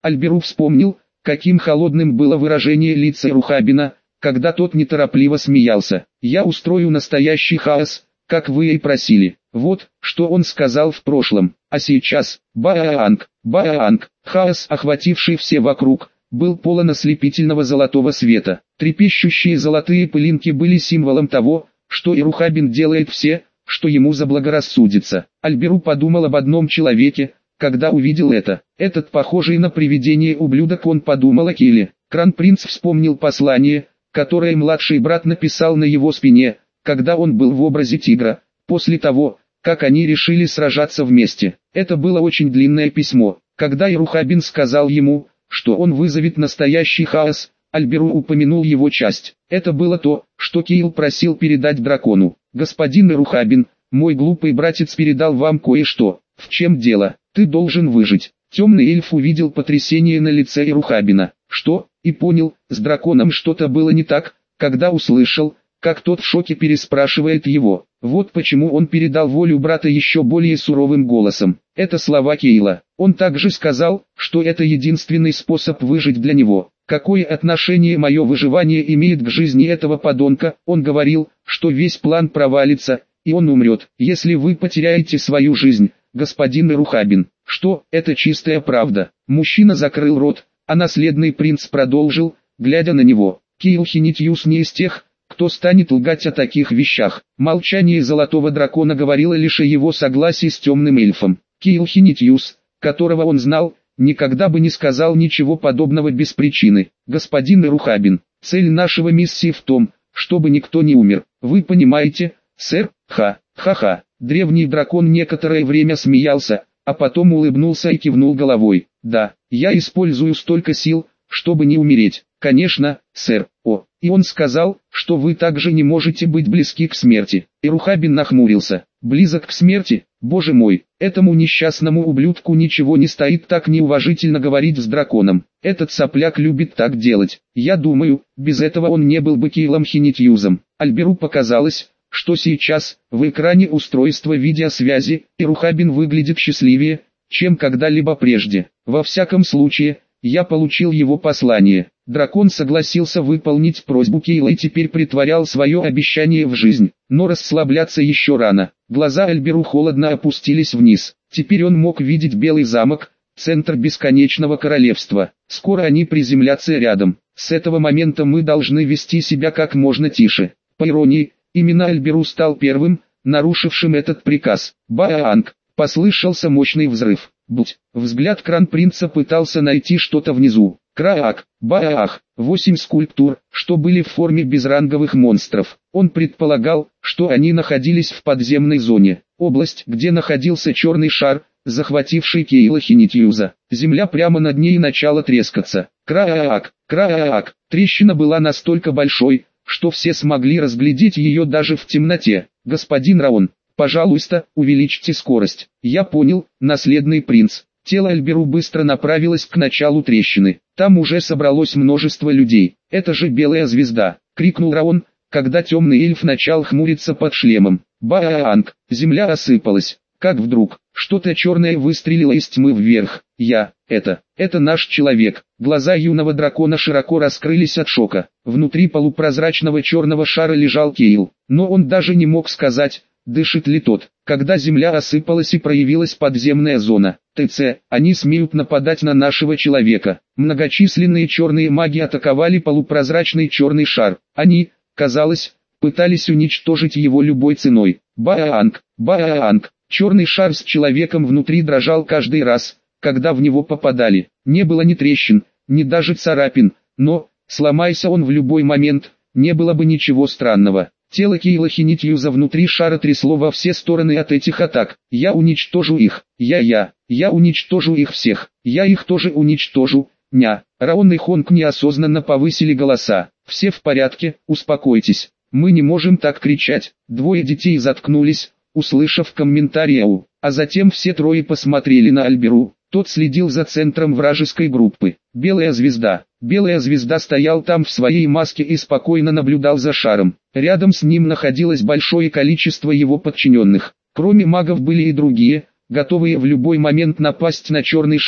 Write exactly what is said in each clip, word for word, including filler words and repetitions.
Альберу вспомнил, каким холодным было выражение лица Рухабина, когда тот неторопливо смеялся. «Я устрою настоящий хаос, как вы и просили». Вот, что он сказал в прошлом. А сейчас, баанг, баанг, хаос, охвативший все вокруг, был полон ослепительного золотого света. Трепещущие золотые пылинки были символом того, что и Рухабин делает все, что ему заблагорассудится. Альберу подумал об одном человеке, когда увидел это. Этот похожий на привидение ублюдок, он подумал о Киле. Кронпринц вспомнил послание, которое младший брат написал на его спине, когда он был в образе тигра, после того, как они решили сражаться вместе. Это было очень длинное письмо. Когда Ирухабин сказал ему, что он вызовет настоящий хаос, Альберу упомянул его часть. Это было то, что Киил просил передать дракону. «Господин Ирухабин, мой глупый братец передал вам кое-что. В чем дело? Ты должен выжить». Темный эльф увидел потрясение на лице Ирухабина. Что? И понял, с драконом что-то было не так, когда услышал, как тот в шоке переспрашивает его. Вот почему он передал волю брата еще более суровым голосом. Это слова Кейла. Он также сказал, что это единственный способ выжить для него. Какое отношение мое выживание имеет к жизни этого подонка? Он говорил, что весь план провалится, и он умрет, если вы потеряете свою жизнь, господин Ирухабин. Что, это чистая правда. Мужчина закрыл рот, а наследный принц продолжил, глядя на него. Киил Хинитьюс не из тех, кто станет лгать о таких вещах. Молчание Золотого Дракона говорило лишь о его согласии с темным эльфом. Киил Хинитьюс, которого он знал, никогда бы не сказал ничего подобного без причины. Господин Ирухабин, цель нашего миссии в том, чтобы никто не умер. Вы понимаете, сэр? Ха, ха-ха. Древний дракон некоторое время смеялся, а потом улыбнулся и кивнул головой. Да, я использую столько сил, чтобы не умереть. Конечно, сэр. О, и он сказал, что вы также не можете быть близки к смерти. Ирухабин нахмурился. Близок к смерти? Боже мой, этому несчастному ублюдку ничего не стоит так неуважительно говорить с драконом. Этот сопляк любит так делать. Я думаю, без этого он не был бы Киилом Хинитьюзом. Альберу показалось, что сейчас, в экране устройства видеосвязи, Ирухабин выглядит счастливее, чем когда-либо прежде. Во всяком случае, я получил его послание. Дракон согласился выполнить просьбу Кейла и теперь притворял свое обещание в жизнь. Но расслабляться еще рано. Глаза Альберу холодно опустились вниз. Теперь он мог видеть Белый замок, центр бесконечного королевства. Скоро они приземлятся рядом. С этого момента мы должны вести себя как можно тише. По иронии, именно Альберу стал первым, нарушившим этот приказ. Баанг! Послышался мощный взрыв. Будь. Взгляд Кронпринца пытался найти что-то внизу. Краак, баах, восемь скульптур, что были в форме безранговых монстров. Он предполагал, что они находились в подземной зоне. Область, где находился черный шар, захвативший Кейла Хинитьюза. Земля прямо над ней начала трескаться. Краак, краак. Трещина была настолько большой, что все смогли разглядеть ее даже в темноте. Господин Раон, пожалуйста, увеличьте скорость. Я понял, наследный принц. Тело Альберу быстро направилось к началу трещины. Там уже собралось множество людей. «Это же белая звезда!» — крикнул Раон, когда темный эльф начал хмуриться под шлемом. Баанг! Земля осыпалась. Как вдруг, что-то черное выстрелило из тьмы вверх. «Я, это, это наш человек!» Глаза юного дракона широко раскрылись от шока. Внутри полупрозрачного черного шара лежал Кейл. Но он даже не мог сказать, дышит ли тот. Когда земля осыпалась и проявилась подземная зона. ТЦ, они смеют нападать на нашего человека. Многочисленные черные маги атаковали полупрозрачный черный шар. Они, казалось, пытались уничтожить его любой ценой. Баанг, баанг. Черный шар с человеком внутри дрожал каждый раз, когда в него попадали. Не было ни трещин, ни даже царапин, но, сломайся он в любой момент, не было бы ничего странного. Тело Кейла Хинитьюза внутри шара трясло во все стороны от этих атак. Я уничтожу их. Я-я. Я уничтожу их всех. Я их тоже уничтожу. Ня. Раон и Хонг неосознанно повысили голоса. Все в порядке, успокойтесь. Мы не можем так кричать. Двое детей заткнулись, услышав комментарий Ау. А затем все трое посмотрели на Альберу. Тот следил за центром вражеской группы. Белая звезда. Белая звезда стоял там в своей маске и спокойно наблюдал за шаром. Рядом с ним находилось большое количество его подчиненных. Кроме магов были и другие, готовые в любой момент напасть на черный шар.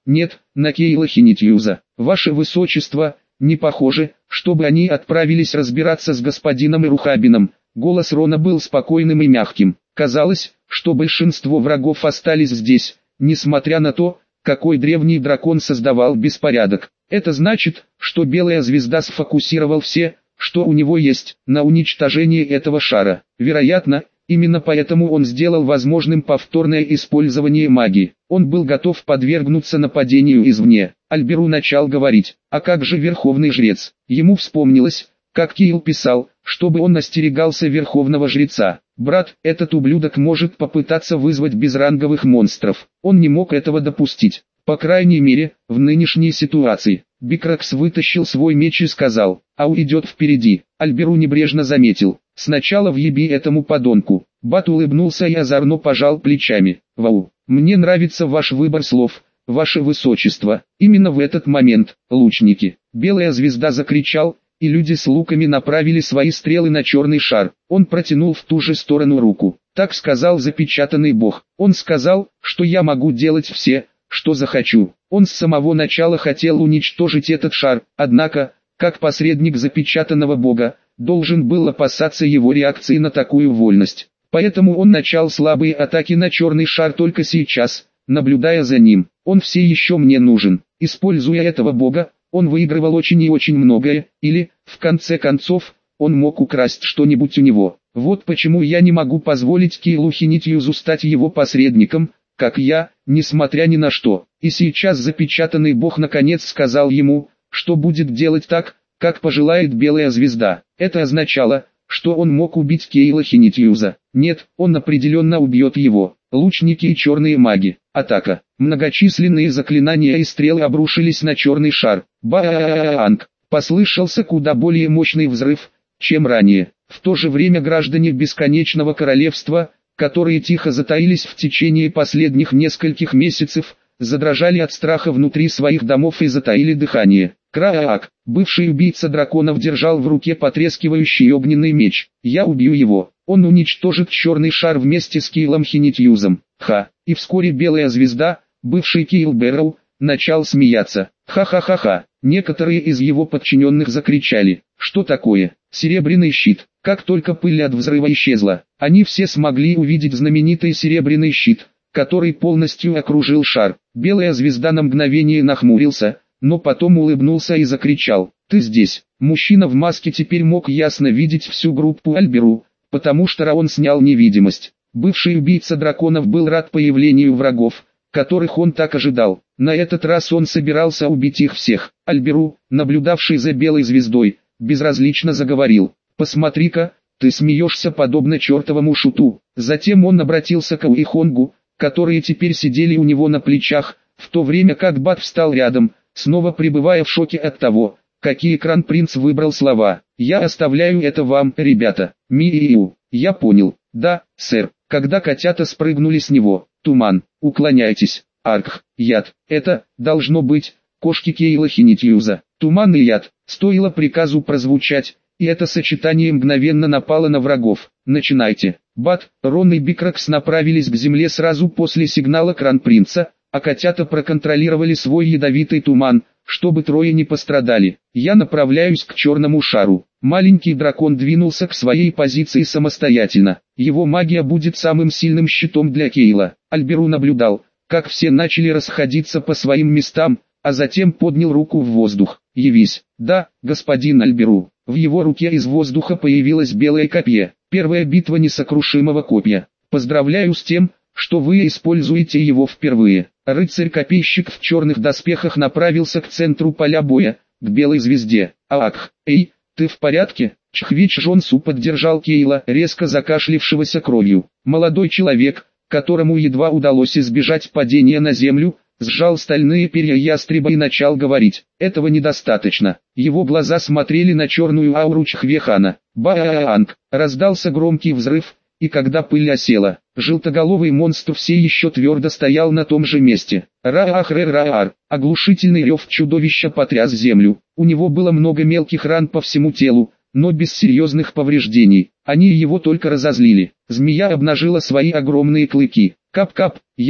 Нет, на Кейла Хинитьюза. Ваше Высочество, не похоже, чтобы они отправились разбираться с господином Ирухабином. Голос Рона был спокойным и мягким. Казалось, что большинство врагов остались здесь, несмотря на то, какой древний дракон создавал беспорядок. Это значит, что Белая Звезда сфокусировал все, что у него есть, на уничтожении этого шара. Вероятно, именно поэтому он сделал возможным повторное использование магии. Он был готов подвергнуться нападению извне. Альберу начал говорить: «А как же Верховный Жрец?» Ему вспомнилось, как Кейл писал, чтобы он остерегался Верховного Жреца. «Брат, этот ублюдок может попытаться вызвать безранговых монстров. Он не мог этого допустить. По крайней мере, в нынешней ситуации». Бикракс вытащил свой меч и сказал: «Ау идет впереди». Альберу небрежно заметил: «Сначала въеби этому подонку». Бат улыбнулся и озорно пожал плечами. «Вау, мне нравится ваш выбор слов, ваше Высочество». Именно в этот момент, лучники, Белая Звезда закричал, и люди с луками направили свои стрелы на черный шар. Он протянул в ту же сторону руку. Так сказал запечатанный бог. Он сказал, что я могу делать все, что захочу. Он с самого начала хотел уничтожить этот шар, однако, как посредник запечатанного бога, должен был опасаться его реакции на такую вольность. Поэтому он начал слабые атаки на черный шар только сейчас, наблюдая за ним. Он все еще мне нужен. Используя этого бога, он выигрывал очень и очень многое, или, в конце концов, он мог украсть что-нибудь у него. Вот почему я не могу позволить Кейлу Хинитьюзу стать его посредником, как я, несмотря ни на что. И сейчас запечатанный бог наконец сказал ему, что будет делать так, как пожелает Белая Звезда. Это означало, что он мог убить Кейла Хинитьюза. Нет, он определенно убьет его. Лучники и черные маги. Атака. Многочисленные заклинания и стрелы обрушились на черный шар. Ба-а-а-а-анг. Послышался куда более мощный взрыв, чем ранее. В то же время граждане Бесконечного Королевства, которые тихо затаились в течение последних нескольких месяцев, задрожали от страха внутри своих домов и затаили дыхание. Краак, бывший убийца драконов, держал в руке потрескивающий огненный меч. «Я убью его. Он уничтожит черный шар вместе с Кейлом Хинитьюзом». Ха. И вскоре Белая Звезда, бывший Кейл Бэрроу, начал смеяться. Ха-ха-ха-ха. Некоторые из его подчиненных закричали: «Что такое? Серебряный щит!» Как только пыль от взрыва исчезла, они все смогли увидеть знаменитый серебряный щит, который полностью окружил шар. Белая Звезда на мгновение нахмурился, но потом улыбнулся и закричал: «Ты здесь!» Мужчина в маске теперь мог ясно видеть всю группу Альберу, потому что Раон снял невидимость. Бывший убийца драконов был рад появлению врагов, которых он так ожидал. На этот раз он собирался убить их всех. Альберу, наблюдавший за Белой Звездой, безразлично заговорил: «Посмотри-ка, ты смеешься подобно чертовому шуту». Затем он обратился к Уихонгу, которые теперь сидели у него на плечах, в то время как Бат встал рядом, снова пребывая в шоке от того, какие Кронпринц выбрал слова. «Я оставляю это вам, ребята». Миу. «Я понял. Да, сэр». Когда котята спрыгнули с него: «Туман, уклоняйтесь». Аркх, яд. Это, должно быть, кошки Кейла Хинитьюза. Туман и яд. Стоило приказу прозвучать, и это сочетание мгновенно напало на врагов. «Начинайте». Бат, Рон и Бикракс направились к земле сразу после сигнала Кронпринца, а котята проконтролировали свой ядовитый туман, чтобы трое не пострадали. «Я направляюсь к черному шару». Маленький дракон двинулся к своей позиции самостоятельно. Его магия будет самым сильным щитом для Кейла. Альберу наблюдал, как все начали расходиться по своим местам, а затем поднял руку в воздух. «Явись». «Да, господин Альберу». В его руке из воздуха появилось белое копье. Первая битва несокрушимого копья. «Поздравляю с тем, что вы используете его впервые». Рыцарь-копейщик в черных доспехах направился к центру поля боя, к Белой Звезде. «Аак, эй, ты в порядке?» Чхвич Жонсу поддержал Кейла, резко закашлившегося кровью. Молодой человек, которому едва удалось избежать падения на землю, сжал стальные перья ястреба и начал говорить. «Этого недостаточно». Его глаза смотрели на черную ауру Чхвехана. «Ба-а-а-анг!» Раздался громкий взрыв, и когда пыль осела, желтоголовый монстр все еще твердо стоял на том же месте. Ра-ах-ре-ра-ар! Оглушительный рев чудовища потряс землю. У него было много мелких ран по всему телу, но без серьезных повреждений. Они его только разозлили. Змея обнажила свои огромные клыки. Кап-кап, яд,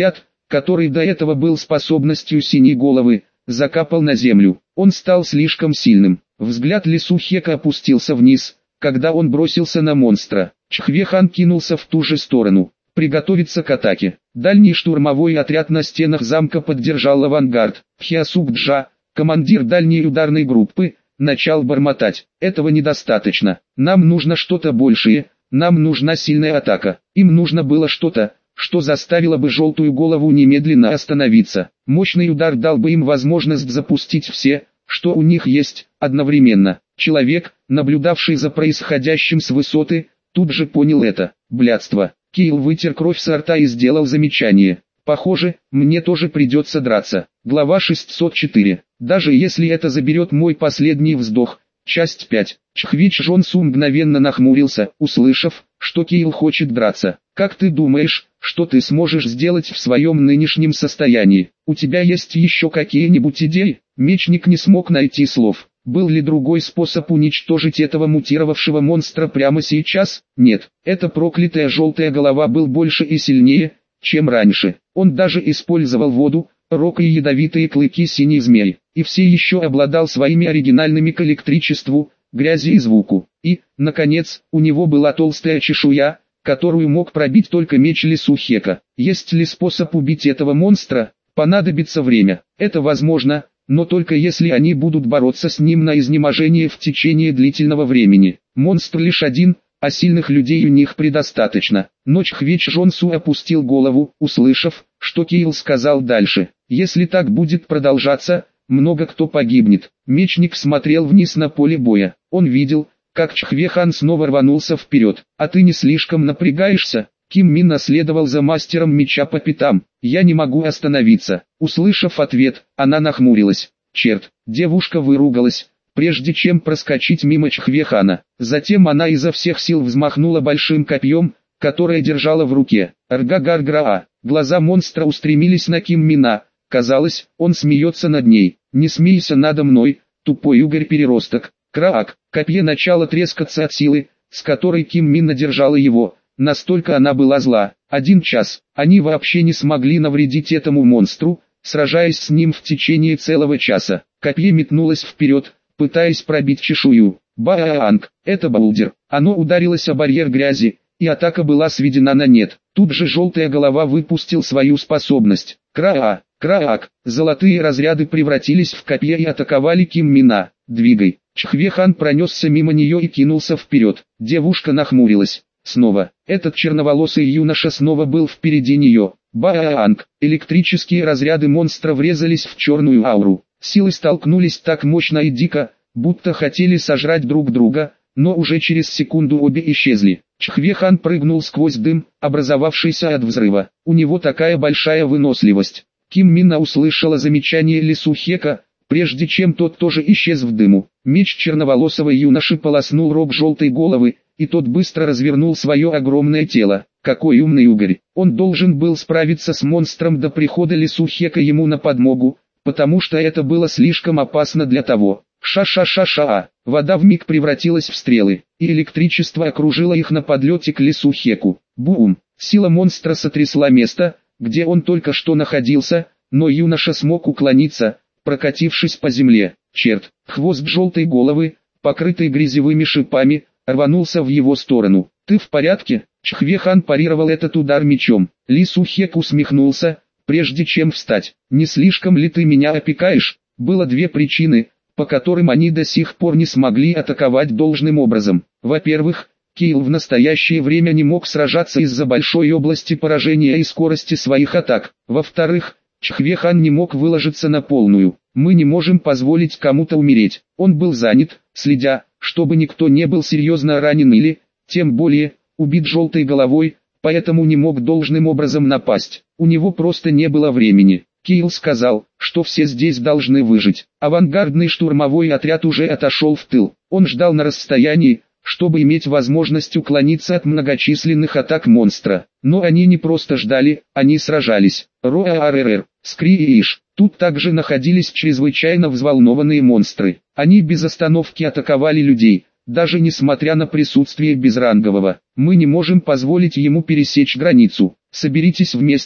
который до этого был способностью синей головы, закапал на землю. Он стал слишком сильным. Взгляд Лисухека опустился вниз, когда он бросился на монстра. Чхвехан кинулся в ту же сторону. Приготовиться к атаке. Дальний штурмовой отряд на стенах замка поддержал авангард. Хьясук-Джа, командир дальней ударной группы, начал бормотать. Этого недостаточно. Нам нужно что-то большее. Нам нужна сильная атака. Им нужно было что-то, что заставило бы желтую голову немедленно остановиться. Мощный удар дал бы им возможность запустить все, что у них есть, одновременно. Человек, наблюдавший за происходящим с высоты, тут же понял это. Блядство. Кейл вытер кровь со рта и сделал замечание. Похоже, мне тоже придется драться. Глава шестьсот четыре. Даже если это заберет мой последний вздох. Часть пять. Чхвич Жонсу мгновенно нахмурился, услышав, что Кейл хочет драться. Как ты думаешь, что ты сможешь сделать в своем нынешнем состоянии? У тебя есть еще какие-нибудь идеи? Мечник не смог найти слов. Был ли другой способ уничтожить этого мутировавшего монстра прямо сейчас? Нет, эта проклятая желтая голова был больше и сильнее, чем раньше. Он даже использовал воду, рог и ядовитые клыки синей змеи, и все еще обладал своими оригинальными к электричеству, грязи и звуку. И, наконец, у него была толстая чешуя, которую мог пробить только меч Лисухека. Есть ли способ убить этого монстра? Понадобится время. Это возможно, но только если они будут бороться с ним на изнеможение в течение длительного времени. Монстр лишь один, а сильных людей у них предостаточно. Но Чхвеч Жонсу опустил голову, услышав, что Кейл сказал дальше. Если так будет продолжаться, много кто погибнет. Мечник смотрел вниз на поле боя. Он видел, как Чхвехан снова рванулся вперед. А ты не слишком напрягаешься? Ким Мин наследовал за мастером меча по пятам. Я не могу остановиться. Услышав ответ, она нахмурилась. Черт, девушка выругалась, прежде чем проскочить мимо Чхвехана. Затем она изо всех сил взмахнула большим копьем, которое держала в руке. Рга-гар-гра-а. Глаза монстра устремились на Ким Мина. Казалось, он смеется над ней. Не смейся надо мной, тупой угорь-переросток. Краак. Копье начало трескаться от силы, с которой Ким Мин надержала его. Настолько она была зла. Один час. Они вообще не смогли навредить этому монстру, сражаясь с ним в течение целого часа. Копье метнулось вперед, пытаясь пробить чешую. Баанг. Это Баулдер. Оно ударилось о барьер грязи, и атака была сведена на нет. Тут же желтая голова выпустил свою способность. Краа. Краак. Золотые разряды превратились в копье и атаковали Ким Мина. Двигай. Чхвехан пронесся мимо нее и кинулся вперед. Девушка нахмурилась. Снова. Этот черноволосый юноша снова был впереди нее. Баанг. Электрические разряды монстра врезались в черную ауру. Силы столкнулись так мощно и дико, будто хотели сожрать друг друга, но уже через секунду обе исчезли. Чхвехан прыгнул сквозь дым, образовавшийся от взрыва. У него такая большая выносливость. Ким Мина услышала замечание Лисухека, прежде чем тот тоже исчез в дыму. Меч черноволосого юноши полоснул рог желтой головы, и тот быстро развернул свое огромное тело. Какой умный угорь! Он должен был справиться с монстром до прихода Лисухека ему на подмогу, потому что это было слишком опасно для того. Ша-ша-ша-ша-а! Вода вмиг превратилась в стрелы, и электричество окружило их на подлете к Лисухеку. Бум! Сила монстра сотрясла место, где он только что находился, но юноша смог уклониться, прокатившись по земле. Черт! Хвост желтой головы, покрытый грязевыми шипами, рванулся в его сторону. «Ты в порядке?» Чхвехан парировал этот удар мечом. Лисухек усмехнулся, прежде чем встать. «Не слишком ли ты меня опекаешь?» Было две причины, по которым они до сих пор не смогли атаковать должным образом. Во-первых, Кейл в настоящее время не мог сражаться из-за большой области поражения и скорости своих атак. Во-вторых, Чхвехан не мог выложиться на полную. Мы не можем позволить кому-то умереть. Он был занят, следя, чтобы никто не был серьезно ранен или, тем более, убит желтой головой, поэтому не мог должным образом напасть. У него просто не было времени. Кейл сказал, что все здесь должны выжить. Авангардный штурмовой отряд уже отошел в тыл. Он ждал на расстоянии, чтобы иметь возможность уклониться от многочисленных атак монстра. Но они не просто ждали, они сражались. Роаррр, Скри и Иш. Тут также находились чрезвычайно взволнованные монстры. Они без остановки атаковали людей, даже несмотря на присутствие безрангового. Мы не можем позволить ему пересечь границу. Соберитесь вместе,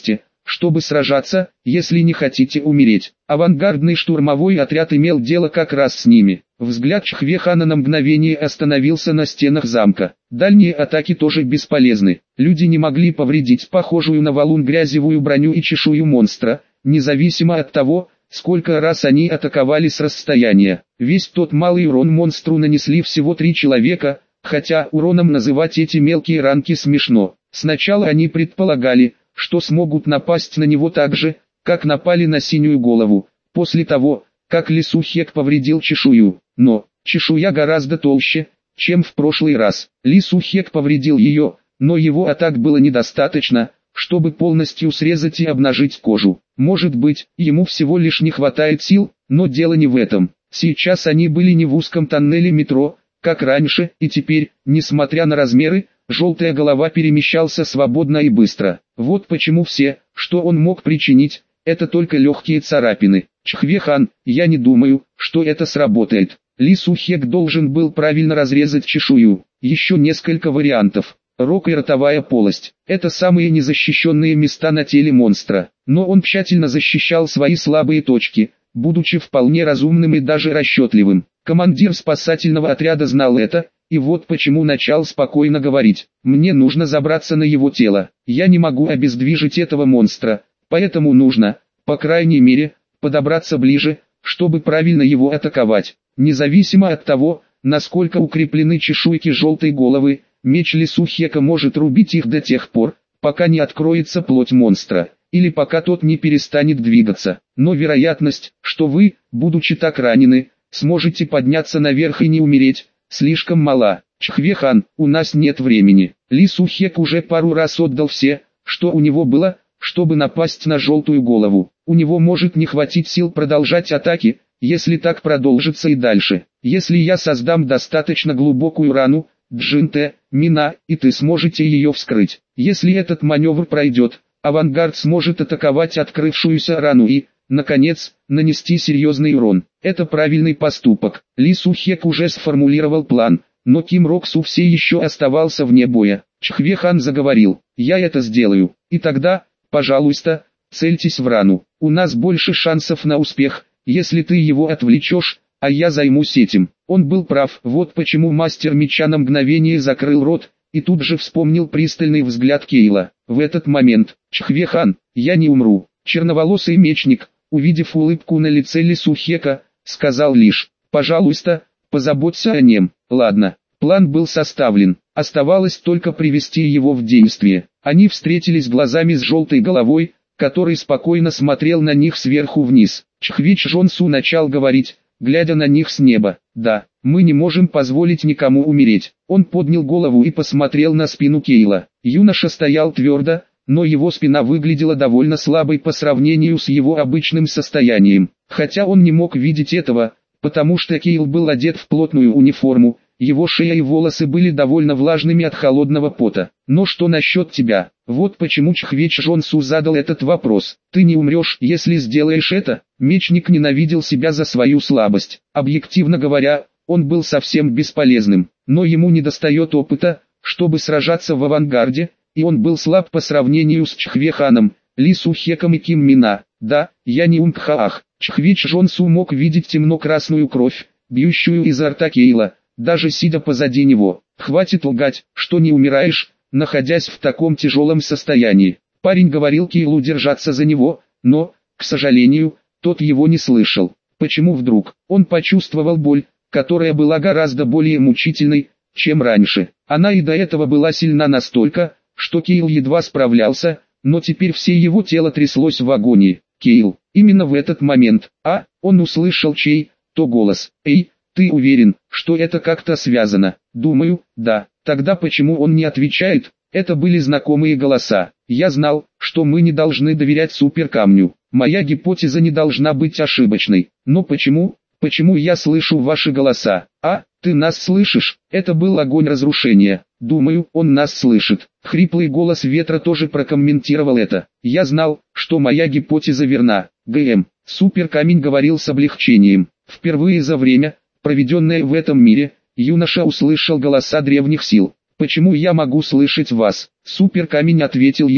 чтобы сражаться, если не хотите умереть. Авангардный штурмовой отряд имел дело как раз с ними. Взгляд Чхве-хана на мгновение остановился на стенах замка. Дальние атаки тоже бесполезны. Люди не могли повредить похожую на валун грязевую броню и чешую монстра, независимо от того, сколько раз они атаковали с расстояния. Весь тот малый урон монстру нанесли всего три человека, хотя уроном называть эти мелкие ранки смешно. Сначала они предполагали, что смогут напасть на него так же, как напали на синюю голову, после того, как Лису-хек повредил чешую. Но, чешуя гораздо толще, чем в прошлый раз. Лису-хек повредил ее, но его атак было недостаточно, чтобы полностью срезать и обнажить кожу. Может быть, ему всего лишь не хватает сил, но дело не в этом. Сейчас они были не в узком тоннеле метро, как раньше, и теперь, несмотря на размеры, желтая голова перемещался свободно и быстро. Вот почему все, что он мог причинить, это только легкие царапины. Чхве-хан, я не думаю, что это сработает. Лису-хек должен был правильно разрезать чешую. Еще несколько вариантов. Рог и ротовая полость – это самые незащищенные места на теле монстра. Но он тщательно защищал свои слабые точки, будучи вполне разумным и даже расчетливым. Командир спасательного отряда знал это, и вот почему начал спокойно говорить. Мне нужно забраться на его тело. Я не могу обездвижить этого монстра, поэтому нужно, по крайней мере, подобраться ближе, чтобы правильно его атаковать. Независимо от того, насколько укреплены чешуйки желтой головы, меч Лису-хека может рубить их до тех пор, пока не откроется плоть монстра, или пока тот не перестанет двигаться. Но вероятность, что вы, будучи так ранены, сможете подняться наверх и не умереть, слишком мала. Чхве-хан, у нас нет времени. Лису-хек уже пару раз отдал все, что у него было, чтобы напасть на желтую голову. У него может не хватить сил продолжать атаки, если так продолжится и дальше. Если я создам достаточно глубокую рану, Джин-те, Мина, и ты сможете ее вскрыть. Если этот маневр пройдет, авангард сможет атаковать открывшуюся рану и, наконец, нанести серьезный урон. Это правильный поступок. Лису-хек уже сформулировал план, но Ким Роксу все еще оставался вне боя. Чхве-хан заговорил: «Я это сделаю, и тогда, пожалуйста, цельтесь в рану. У нас больше шансов на успех, если ты его отвлечешь, а я займусь этим». Он был прав, вот почему мастер меча на мгновение закрыл рот, и тут же вспомнил пристальный взгляд Кейла. В этот момент: «Чхве-хан, я не умру». Черноволосый мечник, увидев улыбку на лице Лису-хека, сказал лишь: «Пожалуйста, позаботься о нем». Ладно, план был составлен, оставалось только привести его в действие. Они встретились глазами с желтой головой, который спокойно смотрел на них сверху вниз. Чхве-чжон-су начал говорить, глядя на них с неба: «Да, мы не можем позволить никому умереть». Он поднял голову и посмотрел на спину Кейла. Юноша стоял твердо, но его спина выглядела довольно слабой по сравнению с его обычным состоянием. Хотя он не мог видеть этого, потому что Кейл был одет в плотную униформу, его шея и волосы были довольно влажными от холодного пота. «Но что насчет тебя?» Вот почему Чхве-чжон-су задал этот вопрос. «Ты не умрешь, если сделаешь это?» Мечник ненавидел себя за свою слабость. Объективно говоря, он был совсем бесполезным, но ему недостает опыта, чтобы сражаться в авангарде, и он был слаб по сравнению с Чхве-ханом, Лису-хеком и Ким Мина. «Да, я не Унгхаах». Чхве-чжон-су мог видеть темно-красную кровь, бьющую изо рта Кейла, даже сидя позади него. «Хватит лгать, что не умираешь, находясь в таком тяжелом состоянии». Парень говорил Кейлу держаться за него, но, к сожалению, тот его не слышал. Почему вдруг? Он почувствовал боль, которая была гораздо более мучительной, чем раньше. Она и до этого была сильна настолько, что Кейл едва справлялся, но теперь все его тело тряслось в агонии. «Кейл». Именно в этот момент, а, он услышал чей-то голос. «Эй, ты уверен, что это как-то связано?» «Думаю, да». Тогда почему он не отвечает? Это были знакомые голоса. Я знал, что мы не должны доверять суперкамню. Моя гипотеза не должна быть ошибочной. Но почему? Почему я слышу ваши голоса? А, ты нас слышишь? Это был огонь разрушения. Думаю, он нас слышит. Хриплый голос ветра тоже прокомментировал это. Я знал, что моя гипотеза верна. ГМ. Суперкамень говорил с облегчением. Впервые за время, проведенное в этом мире, юноша услышал голоса древних сил. «Почему я могу слышать вас?» Суперкамень ответил ему.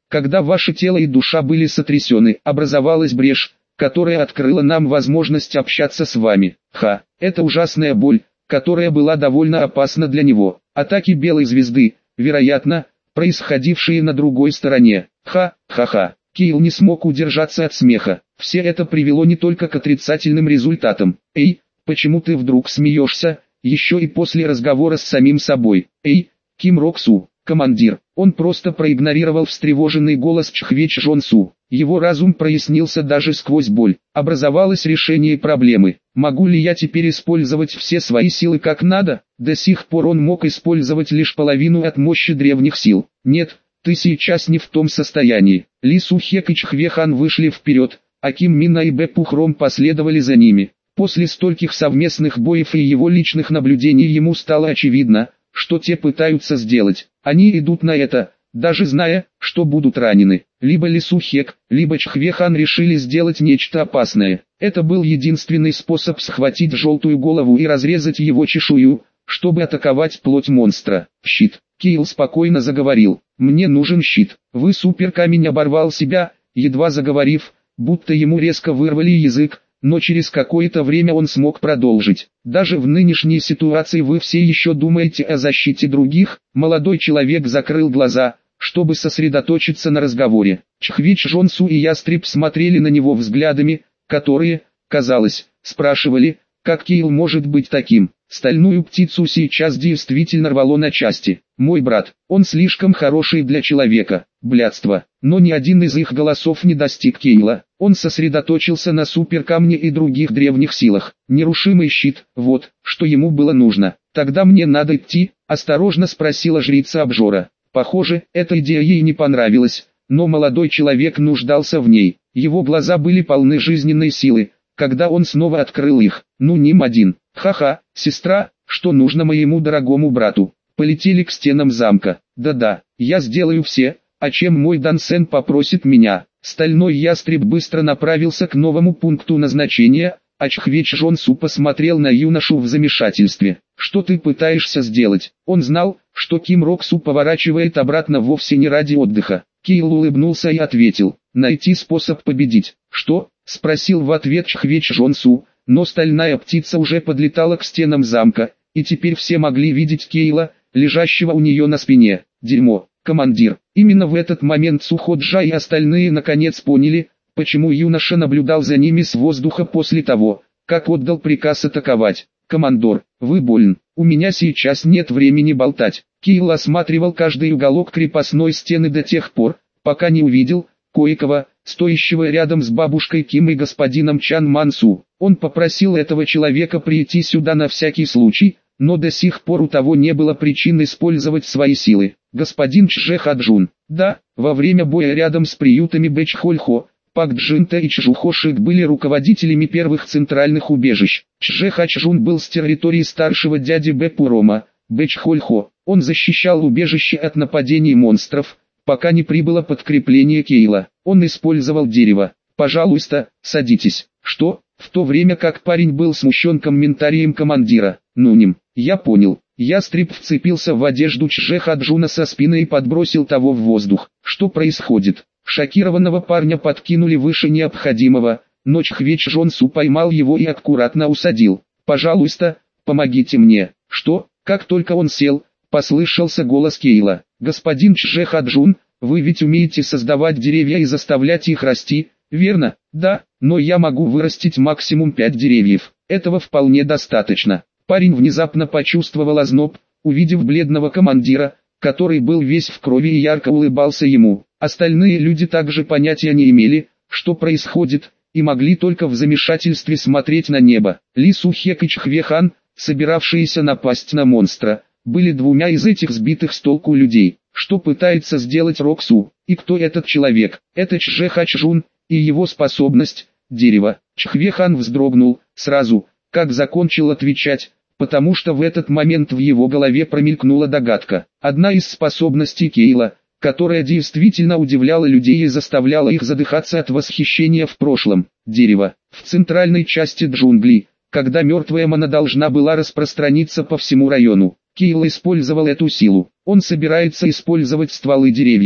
Когда ваше тело и душа были сотрясены, образовалась брешь, которая открыла нам возможность общаться с вами. Ха, это ужасная боль, которая была довольно опасна для него. Атаки белой звезды, вероятно, происходившие на другой стороне. Ха-ха-ха. Кейл не смог удержаться от смеха. Все это привело не только к отрицательным результатам. Эй, почему ты вдруг смеешься, еще и после разговора с самим собой? Эй, Ким Рок-су, командир. Он просто проигнорировал встревоженный голос Чхве Чжон-су. Его разум прояснился даже сквозь боль. Образовалось решение проблемы. Могу ли я теперь использовать все свои силы как надо? До сих пор он мог использовать лишь половину от мощи древних сил. Нет, ты сейчас не в том состоянии. Ли Сухек и Чхве Хан вышли вперед, а Ким Мина и Бэ Пухром последовали за ними. После стольких совместных боев и его личных наблюдений ему стало очевидно, что те пытаются сделать. Они идут на это, даже зная, что будут ранены. Либо Ли Сухек, либо Чхве Хан решили сделать нечто опасное. Это был единственный способ схватить желтую голову и разрезать его чешую, чтобы атаковать плоть монстра. Щит. Кейл спокойно заговорил. Мне нужен щит. Вы суперкамень оборвал себя, едва заговорив, будто ему резко вырвали язык, но через какое-то время он смог продолжить. Даже в нынешней ситуации вы все еще думаете о защите других? Молодой человек закрыл глаза, чтобы сосредоточиться на разговоре. Чхве Чжон-су и Ястреб смотрели на него взглядами, которые, казалось, спрашивали, как Кейл может быть таким. Стальную птицу сейчас действительно рвало на части. Мой брат, он слишком хороший для человека. Блядство. Но ни один из их голосов не достиг Кейла. Он сосредоточился на суперкамне и других древних силах. Нерушимый щит, вот, что ему было нужно. Тогда мне надо идти, осторожно спросила жрица обжора. Похоже, эта идея ей не понравилась, но молодой человек нуждался в ней. Его глаза были полны жизненной силы, когда он снова открыл их. Ну Ним один. Ха-ха, сестра, что нужно моему дорогому брату? Полетели к стенам замка. Да-да, я сделаю все, о чем мой Дансен попросит меня. Стальной ястреб быстро направился к новому пункту назначения, а Чхве Чжон-су посмотрел на юношу в замешательстве. Что ты пытаешься сделать? Он знал, что Ким Рок-су поворачивает обратно вовсе не ради отдыха. Кейл улыбнулся и ответил, найти способ победить. Что? Спросил в ответ Чхве Чжон-су, но стальная птица уже подлетала к стенам замка, и теперь все могли видеть Кейла, лежащего у нее на спине. Дерьмо, командир. Именно в этот момент Суходжа и остальные наконец поняли, почему юноша наблюдал за ними с воздуха после того, как отдал приказ атаковать. «Командор, вы болен, у меня сейчас нет времени болтать». Кейл осматривал каждый уголок крепостной стены до тех пор, пока не увидел кое-кого, стоящего рядом с бабушкой Ким и господином Чан Мансу. Он попросил этого человека прийти сюда на всякий случай, но до сих пор у того не было причин использовать свои силы. Господин Чже Хаджун. Да, во время боя рядом с приютами Бэчхольхо, Пак Джинта и Чжухошик были руководителями первых центральных убежищ. Чже Хаджун был с территории старшего дяди Бэ Пурома, Бэчхольхо. Он защищал убежище от нападений монстров, пока не прибыло подкрепление Кейла. Он использовал дерево. «Пожалуйста, садитесь». Что? В то время как парень был смущен комментарием командира. «Нуним, я понял». Ястреб вцепился в одежду Чже Хаджуна со спины и подбросил того в воздух. Что происходит? Шокированного парня подкинули выше необходимого, но Чхве Чжон-су поймал его и аккуратно усадил. «Пожалуйста, помогите мне». Что? Как только он сел, послышался голос Кейла. «Господин Чже Хаджун, вы ведь умеете создавать деревья и заставлять их расти, верно?» «Да, но я могу вырастить максимум пять деревьев. Этого вполне достаточно». Парень внезапно почувствовал озноб, увидев бледного командира, который был весь в крови и ярко улыбался ему. Остальные люди также понятия не имели, что происходит, и могли только в замешательстве смотреть на небо. Ли Сухек и Чхве Хан, собиравшиеся напасть на монстра, были двумя из этих сбитых с толку людей. Что пытается сделать Роксу, и кто этот человек? Это Чже Хаджун, и его способность – дерево. Чхве Хан вздрогнул, сразу, как закончил отвечать, потому что в этот момент в его голове промелькнула догадка. Одна из способностей Кейла, которая действительно удивляла людей и заставляла их задыхаться от восхищения в прошлом. Дерево. В центральной части джунглей, когда мертвая мана должна была распространиться по всему району, Кейл использовал эту силу. Он собирается использовать стволы деревьев.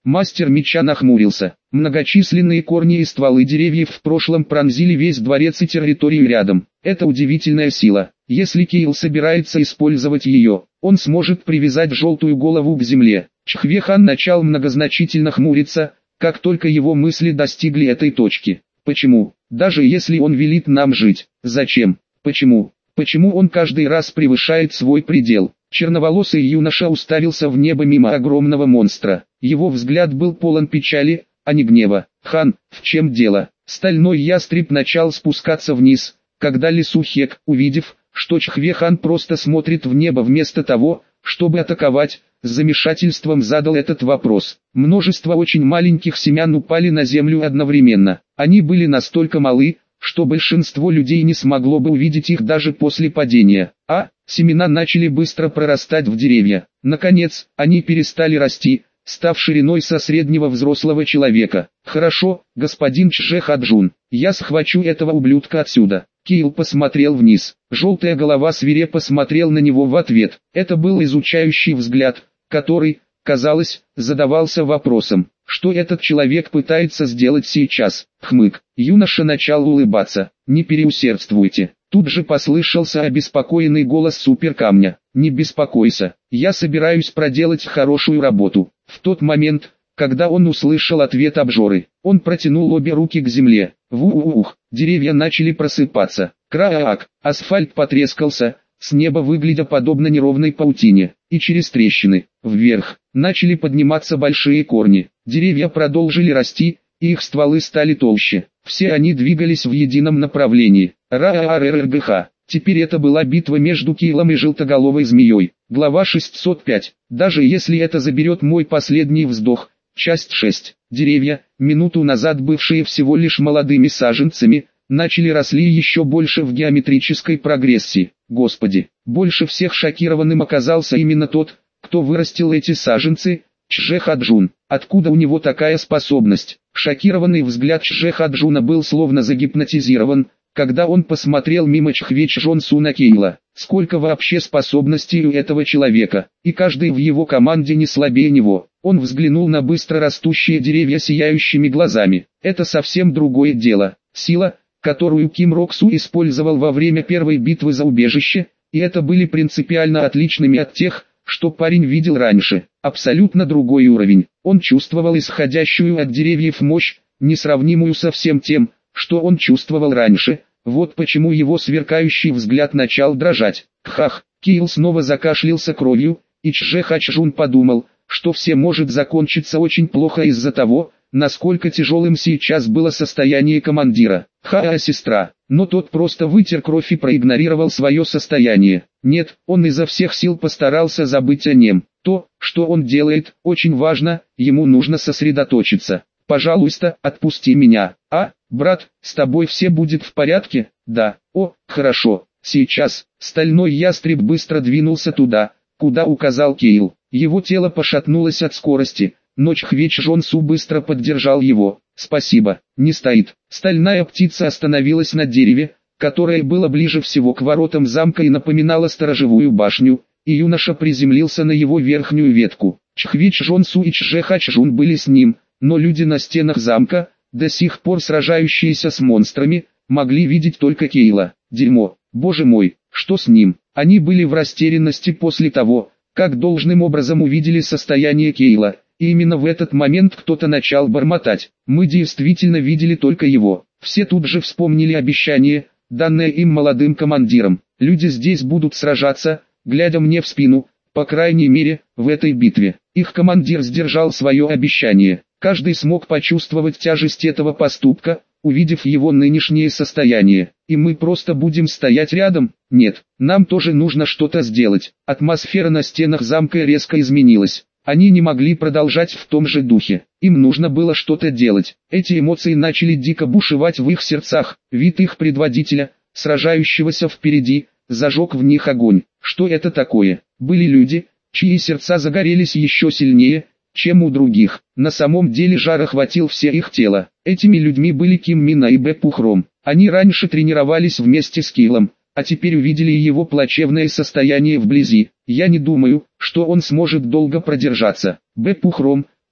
Мастер меча нахмурился. Многочисленные корни и стволы деревьев в прошлом пронзили весь дворец и территорию рядом. Это удивительная сила. Если Кейл собирается использовать ее, он сможет привязать желтую голову к земле. Чхве-хан начал многозначительно хмуриться, как только его мысли достигли этой точки. Почему? Даже если он велит нам жить, зачем? Почему? Почему он каждый раз превышает свой предел? Черноволосый юноша уставился в небо мимо огромного монстра. Его взгляд был полон печали, а не гнева. «Хан, в чем дело?» Стальной ястреб начал спускаться вниз, когда Лису Хек, увидев, что Чхве-хан просто смотрит в небо вместо того, чтобы атаковать, с замешательством задал этот вопрос. Множество очень маленьких семян упали на землю одновременно. Они были настолько малы, что большинство людей не смогло бы увидеть их даже после падения. А, семена начали быстро прорастать в деревья. Наконец, они перестали расти, став шириной со среднего взрослого человека. «Хорошо, господин Чжэ-хаджун, я схвачу этого ублюдка отсюда». Кейл посмотрел вниз. Желтая голова свирепо смотрел на него в ответ. Это был изучающий взгляд, который, казалось, задавался вопросом, что этот человек пытается сделать сейчас. Хмык. Юноша начал улыбаться. «Не переусердствуйте». Тут же послышался обеспокоенный голос суперкамня. «Не беспокойся, я собираюсь проделать хорошую работу». В тот момент, когда он услышал ответ обжоры, он протянул обе руки к земле. Ву-ух, деревья начали просыпаться. Краак, асфальт потрескался, с неба выглядя подобно неровной паутине, и через трещины, вверх, начали подниматься большие корни. Деревья продолжили расти, и их стволы стали толще. Все они двигались в едином направлении. Ра-ар-р-р-г-х. Теперь это была битва между Кейлом и желтоголовой змеей. Глава шестьсот пять. Даже если это заберет мой последний вздох. Часть шесть. Деревья, минуту назад бывшие всего лишь молодыми саженцами, начали росли еще больше в геометрической прогрессии. Господи, больше всех шокированным оказался именно тот, кто вырастил эти саженцы, Чжэ-хаджун. Откуда у него такая способность? Шокированный взгляд Чжэ-хаджуна был словно загипнотизирован, когда он посмотрел мимо Чхве-чжонсу на Кейла. Сколько вообще способностей у этого человека, и каждый в его команде не слабее него. Он взглянул на быстро растущие деревья сияющими глазами. Это совсем другое дело. Сила, которую Ким Роксу использовал во время первой битвы за убежище, и это были принципиально отличными от тех, что парень видел раньше. Абсолютно другой уровень. Он чувствовал исходящую от деревьев мощь, несравнимую со всем тем, что он чувствовал раньше. Вот почему его сверкающий взгляд начал дрожать. Хах, Кейл снова закашлялся кровью, и Чжэ-хаджун подумал, что все может закончиться очень плохо из-за того, насколько тяжелым сейчас было состояние командира. Ха-а, сестра. Но тот просто вытер кровь и проигнорировал свое состояние. Нет, он изо всех сил постарался забыть о нем. То, что он делает, очень важно, ему нужно сосредоточиться. Пожалуйста, отпусти меня. А, брат, с тобой все будет в порядке? Да. О, хорошо. Сейчас. Стальной ястреб быстро двинулся туда, куда указал Кейл. Его тело пошатнулось от скорости, но Чхве-чжонсу быстро поддержал его. Спасибо, не стоит. Стальная птица остановилась на дереве, которое было ближе всего к воротам замка и напоминало сторожевую башню, и юноша приземлился на его верхнюю ветку. Чхве-чжонсу и Чжэ-хаджун были с ним, но люди на стенах замка, до сих пор сражающиеся с монстрами, могли видеть только Кейла. Дерьмо, боже мой, что с ним? Они были в растерянности после того, как должным образом увидели состояние Кейла, и именно в этот момент кто-то начал бормотать. Мы действительно видели только его. Все тут же вспомнили обещание, данное им молодым командиром. Люди здесь будут сражаться, глядя мне в спину, по крайней мере, в этой битве. Их командир сдержал свое обещание. Каждый смог почувствовать тяжесть этого поступка, увидев его нынешнее состояние. И мы просто будем стоять рядом? Нет, нам тоже нужно что-то сделать. Атмосфера на стенах замка резко изменилась. Они не могли продолжать в том же духе. Им нужно было что-то делать. Эти эмоции начали дико бушевать в их сердцах. Вид их предводителя, сражающегося впереди, зажег в них огонь. Что это такое? Были люди, чьи сердца загорелись еще сильнее, чем у других. На самом деле жар охватил все их тело. Этими людьми были Ким Мина и Бэ Пухром. Они раньше тренировались вместе с Кейлом, а теперь увидели его плачевное состояние вблизи. Я не думаю, что он сможет долго продержаться. Бэ Пухром,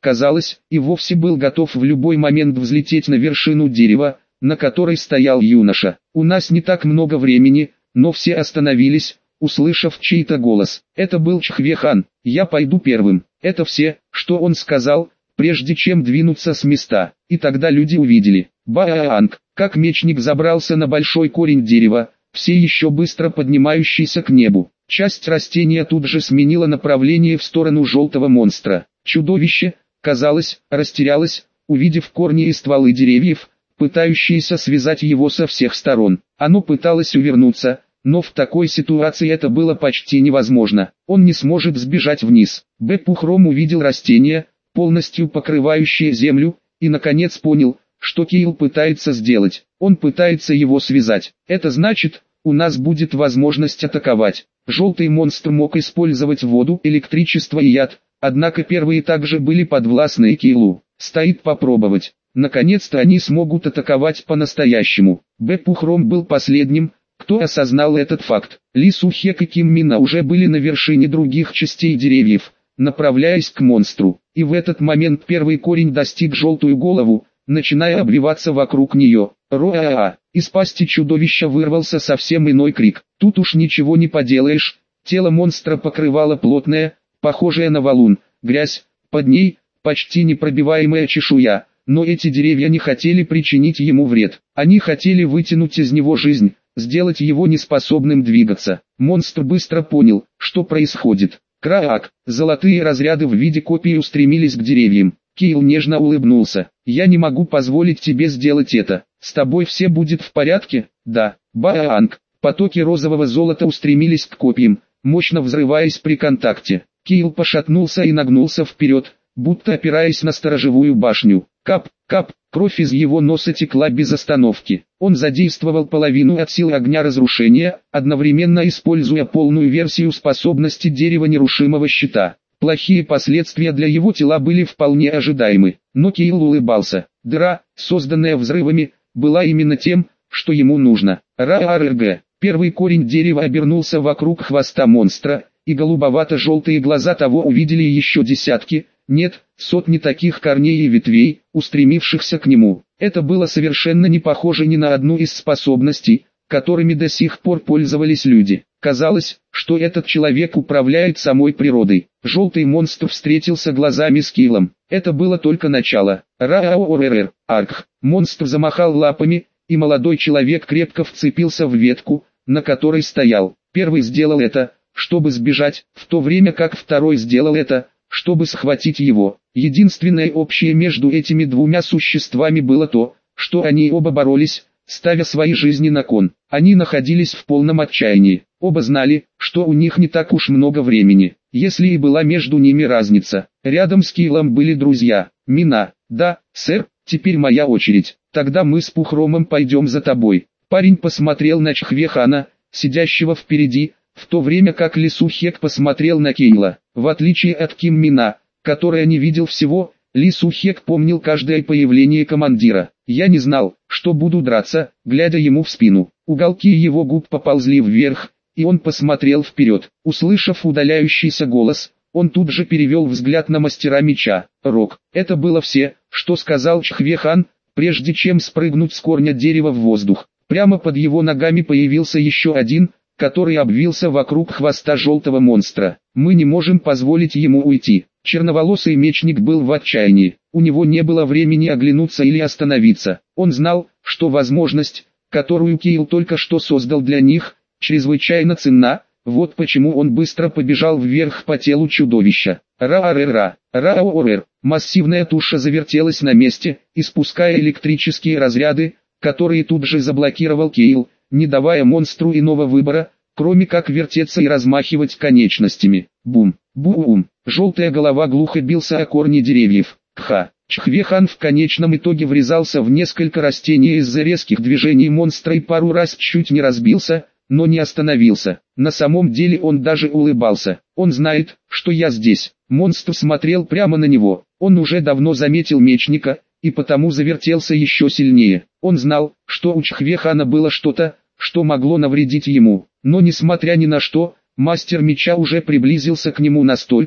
казалось, и вовсе был готов в любой момент взлететь на вершину дерева, на которой стоял юноша. «У нас не так много времени», но все остановились, услышав чей-то голос. Это был Чхве-хан. «Я пойду первым». Это все, что он сказал, прежде чем двинуться с места. И тогда люди увидели. Баанг, как мечник забрался на большой корень дерева, все еще быстро поднимающийся к небу. Часть растения тут же сменила направление в сторону желтого монстра. Чудовище, казалось, растерялось, увидев корни и стволы деревьев, пытающиеся связать его со всех сторон. Оно пыталось увернуться, но в такой ситуации это было почти невозможно. Он не сможет сбежать вниз. Бэпухром увидел растение, полностью покрывающее землю, и наконец понял, что Кейл пытается сделать. Он пытается его связать. Это значит, у нас будет возможность атаковать. Желтый монстр мог использовать воду, электричество и яд, однако первые также были подвластны Кейлу. Стоит попробовать. Наконец-то они смогут атаковать по-настоящему. Бэпухром был последним, кто осознал этот факт. Ли Сухек и Ким Мина уже были на вершине других частей деревьев, направляясь к монстру. И в этот момент первый корень достиг желтую голову, начиная обвиваться вокруг нее. Роа! Из пасти чудовища вырвался совсем иной крик. Тут уж ничего не поделаешь. Тело монстра покрывало плотная, похожая на валун, грязь, под ней почти непробиваемая чешуя. Но эти деревья не хотели причинить ему вред. Они хотели вытянуть из него жизнь, сделать его неспособным двигаться. Монстр быстро понял, что происходит. Краак, золотые разряды в виде копий устремились к деревьям. Кейл нежно улыбнулся. «Я не могу позволить тебе сделать это. С тобой все будет в порядке?» «Да». Баанг. Потоки розового золота устремились к копьям, мощно взрываясь при контакте. Кейл пошатнулся и нагнулся вперед, будто опираясь на сторожевую башню. Кап, кап, кровь из его носа текла без остановки. Он задействовал половину от сил огня разрушения, одновременно используя полную версию способности дерева нерушимого щита. Плохие последствия для его тела были вполне ожидаемы, но Кейл улыбался. Дыра, созданная взрывами, была именно тем, что ему нужно. Ра-ар-р-г. Первый корень дерева обернулся вокруг хвоста монстра, и голубовато-желтые глаза того увидели еще десятки, нет, сотни таких корней и ветвей, устремившихся к нему. Это было совершенно не похоже ни на одну из способностей, которыми до сих пор пользовались люди. Казалось, что этот человек управляет самой природой. Желтый монстр встретился глазами с Кейлом. Это было только начало. Ра-ор-р-р, арх. Монстр замахал лапами, и молодой человек крепко вцепился в ветку, на которой стоял. Первый сделал это, чтобы сбежать, в то время как второй сделал это, чтобы схватить его. Единственное общее между этими двумя существами было то, что они оба боролись, ставя свои жизни на кон. Они находились в полном отчаянии. Оба знали, что у них не так уж много времени. Если и была между ними разница. Рядом с Кейлом были друзья. Мина. «Да, сэр, теперь моя очередь. Тогда мы с Пухромом пойдем за тобой». Парень посмотрел на Чхве-хана, сидящего впереди, в то время как Ли Сухек посмотрел на Кейла. В отличие от Ким Мина, которая не видел всего, Ли Сухек помнил каждое появление командира. «Я не знал, что буду драться», глядя ему в спину. Уголки его губ поползли вверх, и он посмотрел вперед. Услышав удаляющийся голос, он тут же перевел взгляд на мастера меча. Рок. Это было все, что сказал Чхве-хан, прежде чем спрыгнуть с корня дерева в воздух. Прямо под его ногами появился еще один, который обвился вокруг хвоста желтого монстра. «Мы не можем позволить ему уйти». Черноволосый мечник был в отчаянии. У него не было времени оглянуться или остановиться. Он знал, что возможность, которую Кейл только что создал для них, чрезвычайно ценна. Вот почему он быстро побежал вверх по телу чудовища. Ра-ра-ра, ра-ор-р. Массивная туша завертелась на месте, испуская электрические разряды, которые тут же заблокировал Кейл, не давая монстру иного выбора, кроме как вертеться и размахивать конечностями. Бум, бум. Желтая голова глухо бился о корни деревьев. Кха. Чхве-хан в конечном итоге врезался в несколько растений из-за резких движений монстра и пару раз чуть не разбился, но не остановился. На самом деле он даже улыбался. Он знает, что я здесь. Монстр смотрел прямо на него. Он уже давно заметил мечника, и потому завертелся еще сильнее. Он знал, что у Чхве-хана было что-то, что могло навредить ему. Но несмотря ни на что, мастер меча уже приблизился к нему настолько,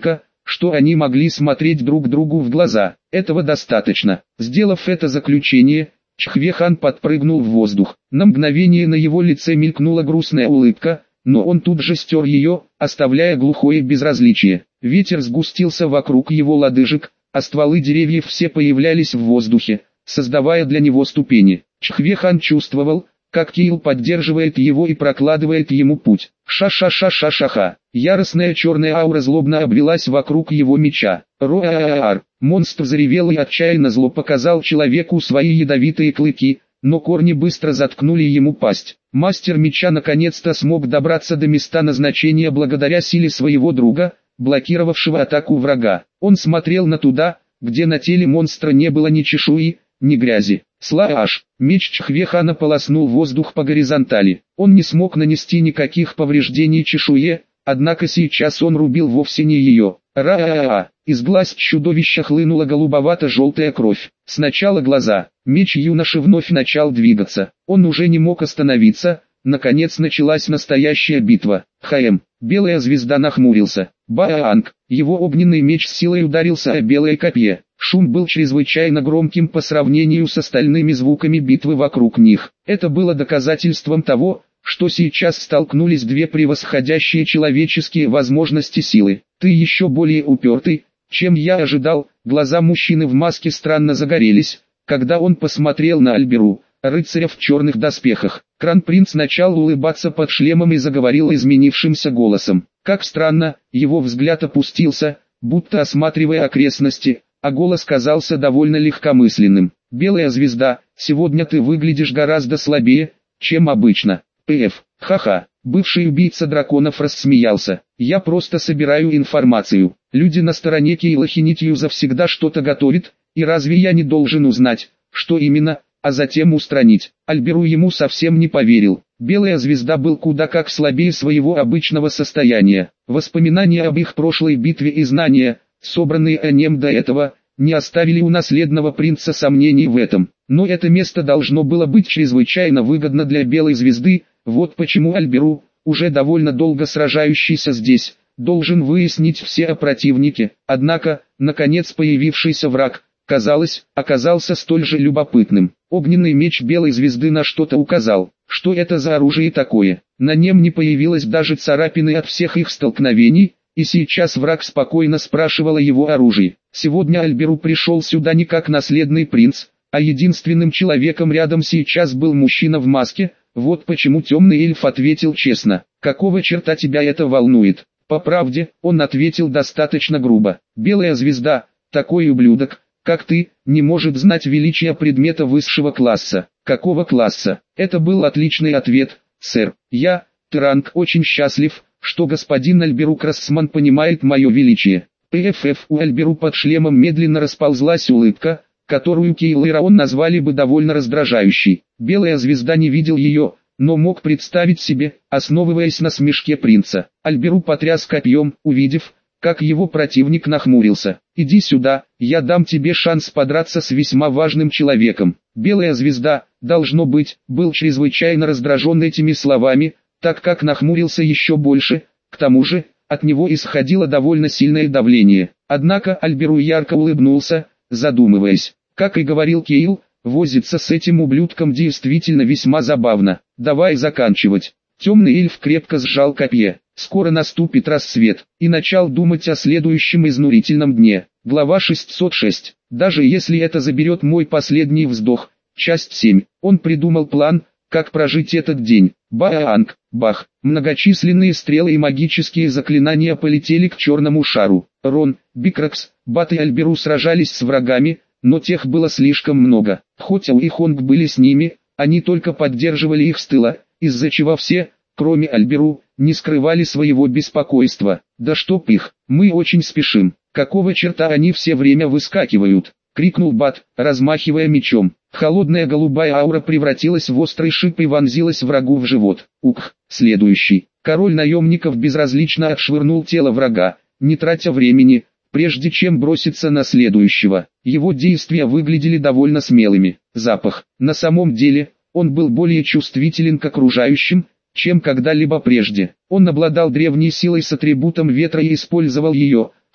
что они могли смотреть друг другу в глаза. Этого достаточно. Сделав это заключение, Чхве-хан подпрыгнул в воздух. На мгновение на его лице мелькнула грустная улыбка, но он тут же стер ее, оставляя глухое безразличие. Ветер сгустился вокруг его лодыжек, а стволы деревьев все появлялись в воздухе, создавая для него ступени. Чхве-хан чувствовал, как Кейл поддерживает его и прокладывает ему путь. Ша-ша-ша-ша-ша-ха. Яростная черная аура злобно обвелась вокруг его меча. Роа-а-а-ар. Монстр заревел и отчаянно зло показал человеку свои ядовитые клыки, но корни быстро заткнули ему пасть. Мастер меча наконец-то смог добраться до места назначения благодаря силе своего друга, блокировавшего атаку врага. Он смотрел на туда, где на теле монстра не было ни чешуи, ни грязи. Слааш, меч Чхве-хана полоснул воздух по горизонтали. Он не смог нанести никаких повреждений чешуе, однако сейчас он рубил вовсе не ее. Ра-а-а-а. Из глаз чудовища хлынула голубовато-желтая кровь. Сначала глаза. Меч юноши вновь начал двигаться. Он уже не мог остановиться. Наконец началась настоящая битва. Хаэм. Белая звезда нахмурился. Баанг. Его огненный меч с силой ударился о белое копье. Шум был чрезвычайно громким по сравнению с остальными звуками битвы вокруг них. Это было доказательством того, что сейчас столкнулись две превосходящие человеческие возможности силы. Ты еще более упертый, чем я ожидал. Глаза мужчины в маске странно загорелись, когда он посмотрел на Альберу, рыцаря в черных доспехах. Кронпринц начал улыбаться под шлемом и заговорил изменившимся голосом. Как странно, его взгляд опустился, будто осматривая окрестности, а голос казался довольно легкомысленным. «Белая звезда, сегодня ты выглядишь гораздо слабее, чем обычно». «Пф, ха-ха». Бывший убийца драконов рассмеялся. «Я просто собираю информацию. Люди на стороне Кейла Хинитьюза всегда что-то готовят, и разве я не должен узнать, что именно, а затем устранить?» Альберу ему совсем не поверил. Белая звезда был куда как слабее своего обычного состояния. Воспоминания об их прошлой битве и знания, собранные о нем до этого, не оставили у наследного принца сомнений в этом. Но это место должно было быть чрезвычайно выгодно для Белой звезды, вот почему Альберу, уже довольно долго сражающийся здесь, должен выяснить все о противнике. Однако, наконец появившийся враг, казалось, оказался столь же любопытным. Огненный меч Белой звезды на что-то указал. Что это за оружие такое? На нем не появилось даже царапины от всех их столкновений, и сейчас враг спокойно спрашивал о его оружии. Сегодня Альберу пришел сюда не как наследный принц, а единственным человеком рядом сейчас был мужчина в маске. Вот почему темный эльф ответил честно. «Какого черта тебя это волнует?» По правде, он ответил достаточно грубо. «Белая звезда, такой ублюдок, как ты, не может знать величия предмета высшего класса». «Какого класса?» Это был отличный ответ, сэр. «Я, Транк, очень счастлив, что господин Альберу Крассман понимает мое величие». ПФФ у Альберу под шлемом медленно расползлась улыбка, которую Кейл и Раон назвали бы довольно раздражающей. Белая звезда не видел ее, но мог представить себе, основываясь на смешке принца. Альберу потряс копьем, увидев, как его противник нахмурился. «Иди сюда, я дам тебе шанс подраться с весьма важным человеком». Белая звезда, должно быть, был чрезвычайно раздражен этими словами, так как нахмурился еще больше, к тому же, от него исходило довольно сильное давление. Однако Альберу ярко улыбнулся, задумываясь. Как и говорил Кейл, возиться с этим ублюдком действительно весьма забавно. «Давай заканчивать». Темный эльф крепко сжал копье. Скоро наступит рассвет, и начал думать о следующем изнурительном дне. Глава шестьсот шесть. Даже если это заберет мой последний вздох. Часть семь. Он придумал план, как прожить этот день. Баанг, бах. Многочисленные стрелы и магические заклинания полетели к черному шару. Рон, Бикракс, Бат и Альберу сражались с врагами, но тех было слишком много. Хоть Ау и Хонг были с ними, они только поддерживали их с тыла, из-за чего все, кроме Альберу, не скрывали своего беспокойства. «Да чтоб их, мы очень спешим. Какого черта они все время выскакивают?» — крикнул Бат, размахивая мечом. Холодная голубая аура превратилась в острый шип и вонзилась врагу в живот. Ух, следующий. Король наемников безразлично отшвырнул тело врага, не тратя времени, прежде чем броситься на следующего. Его действия выглядели довольно смелыми. Запах. На самом деле, он был более чувствителен к окружающим, чем когда-либо прежде. Он обладал древней силой с атрибутом ветра и использовал ее,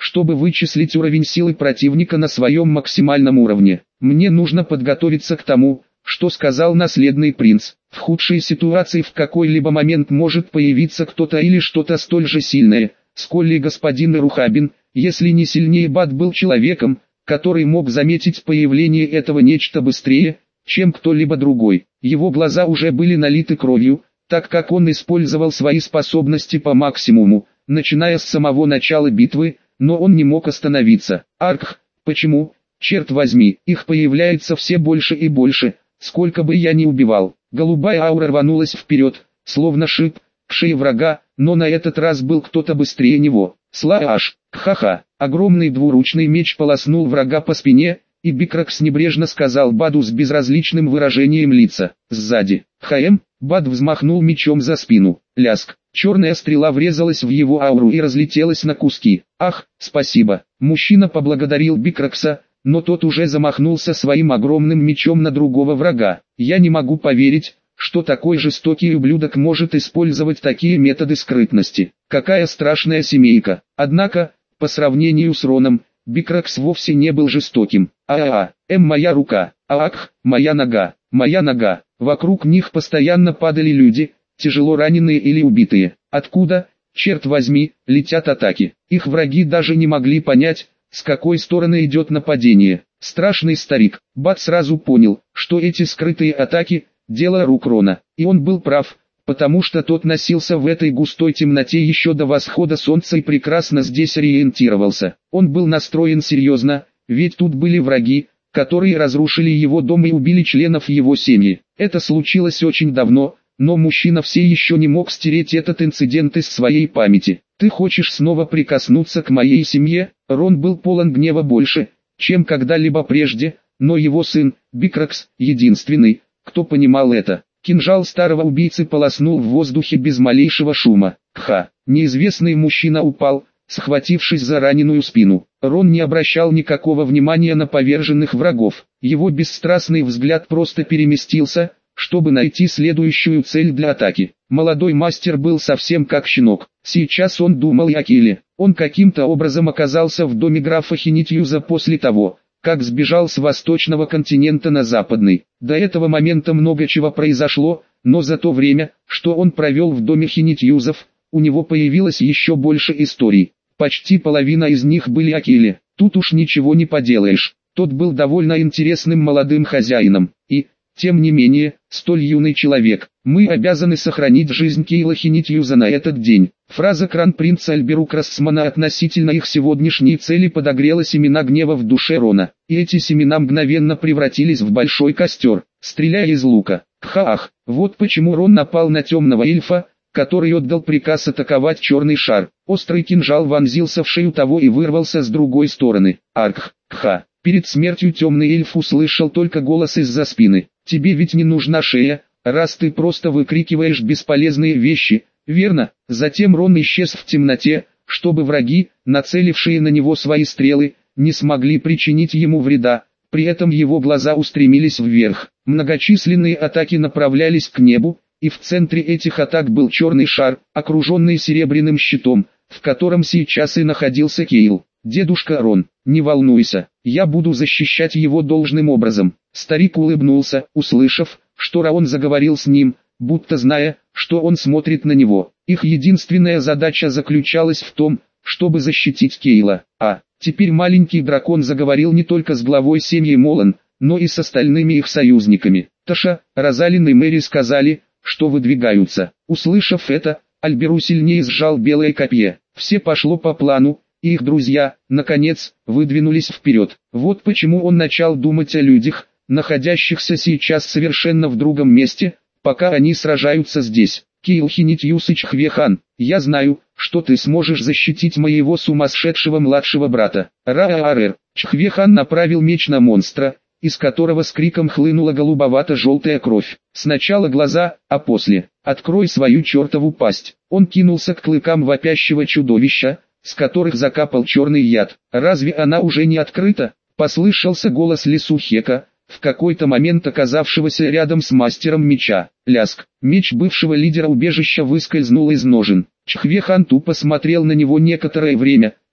чтобы вычислить уровень силы противника на своем максимальном уровне. Мне нужно подготовиться к тому, что сказал наследный принц. В худшей ситуации в какой-либо момент может появиться кто-то или что-то столь же сильное, сколь и господин Рухабин, если не сильнее. Бат был человеком, который мог заметить появление этого нечто быстрее, чем кто-либо другой. Его глаза уже были налиты кровью, так как он использовал свои способности по максимуму, начиная с самого начала битвы, но он не мог остановиться. Арх, почему, черт возьми, их появляется все больше и больше, сколько бы я ни убивал. Голубая аура рванулась вперед, словно шип, к шее врага, но на этот раз был кто-то быстрее него. Слааш, ха-ха, огромный двуручный меч полоснул врага по спине, и Бикракс небрежно сказал Баду с безразличным выражением лица. Сзади. ХМ, Бад взмахнул мечом за спину. Ляск. Черная стрела врезалась в его ауру и разлетелась на куски. Ах, спасибо. Мужчина поблагодарил Бикракса, но тот уже замахнулся своим огромным мечом на другого врага. Я не могу поверить, что такой жестокий ублюдок может использовать такие методы скрытности. Какая страшная семейка. Однако, по сравнению с Роном, Бикракс вовсе не был жестоким. А-а-а, эм моя рука, аах, моя нога, моя нога. Вокруг них постоянно падали люди, тяжело раненые или убитые. Откуда, черт возьми, летят атаки? Их враги даже не могли понять, с какой стороны идет нападение. Страшный старик. Бат сразу понял, что эти скрытые атаки – дело рук Рона. И он был прав, потому что тот носился в этой густой темноте еще до восхода солнца и прекрасно здесь ориентировался. Он был настроен серьезно, ведь тут были враги, которые разрушили его дом и убили членов его семьи. Это случилось очень давно, но мужчина все еще не мог стереть этот инцидент из своей памяти. «Ты хочешь снова прикоснуться к моей семье?» Рон был полон гнева больше, чем когда-либо прежде, но его сын, Бикракс, единственный, кто понимал это. Кинжал старого убийцы полоснул в воздухе без малейшего шума. Ха! Неизвестный мужчина упал, схватившись за раненую спину. Рон не обращал никакого внимания на поверженных врагов. Его бесстрастный взгляд просто переместился, чтобы найти следующую цель для атаки. Молодой мастер был совсем как щенок. Сейчас он думал о Килле. Он каким-то образом оказался в доме графа Хинитьюза после того, как сбежал с восточного континента на западный. До этого момента много чего произошло, но за то время, что он провел в доме Хинитьюзов, у него появилось еще больше историй. Почти половина из них были о Килле. Тут уж ничего не поделаешь. Тот был довольно интересным молодым хозяином. И, тем не менее, столь юный человек. Мы обязаны сохранить жизнь Кейла Хинитьюза на этот день. Фраза кронпринца Альберу Красмана относительно их сегодняшней цели подогрела семена гнева в душе Рона. И эти семена мгновенно превратились в большой костер, стреляя из лука. Хаах, вот почему Рон напал на темного эльфа, который отдал приказ атаковать черный шар. Острый кинжал вонзился в шею того и вырвался с другой стороны. Арх, ха. Перед смертью темный эльф услышал только голос из-за спины. «Тебе ведь не нужна шея, раз ты просто выкрикиваешь бесполезные вещи, верно?» Затем Рон исчез в темноте, чтобы враги, нацелившие на него свои стрелы, не смогли причинить ему вреда. При этом его глаза устремились вверх. Многочисленные атаки направлялись к небу, и в центре этих атак был черный шар, окруженный серебряным щитом, в котором сейчас и находился Кейл. «Дедушка Рон, не волнуйся, я буду защищать его должным образом». Старик улыбнулся, услышав, что Рон заговорил с ним, будто зная, что он смотрит на него. Их единственная задача заключалась в том, чтобы защитить Кейла. А теперь маленький дракон заговорил не только с главой семьи Молан, но и с остальными их союзниками. Таша, Розалин и Мэри сказали, что выдвигаются. Услышав это, Альберу сильнее сжал белое копье. Все пошло по плану, и их друзья, наконец, выдвинулись вперед. Вот почему он начал думать о людях, находящихся сейчас совершенно в другом месте, пока они сражаются здесь. Кейл Хинитьюс и Чхвехан, я знаю, что ты сможешь защитить моего сумасшедшего младшего брата. Ра-а-а-эр. Чхвехан направил меч на монстра, из которого с криком хлынула голубовато-желтая кровь. Сначала глаза, а после «Открой свою чертову пасть». Он кинулся к клыкам вопящего чудовища, с которых закапал черный яд. «Разве она уже не открыта?» — послышался голос Лису Хека, в какой-то момент оказавшегося рядом с мастером меча. Ляск. Меч бывшего лидера убежища выскользнул из ножен. Чхвехан тупо смотрел на него некоторое время,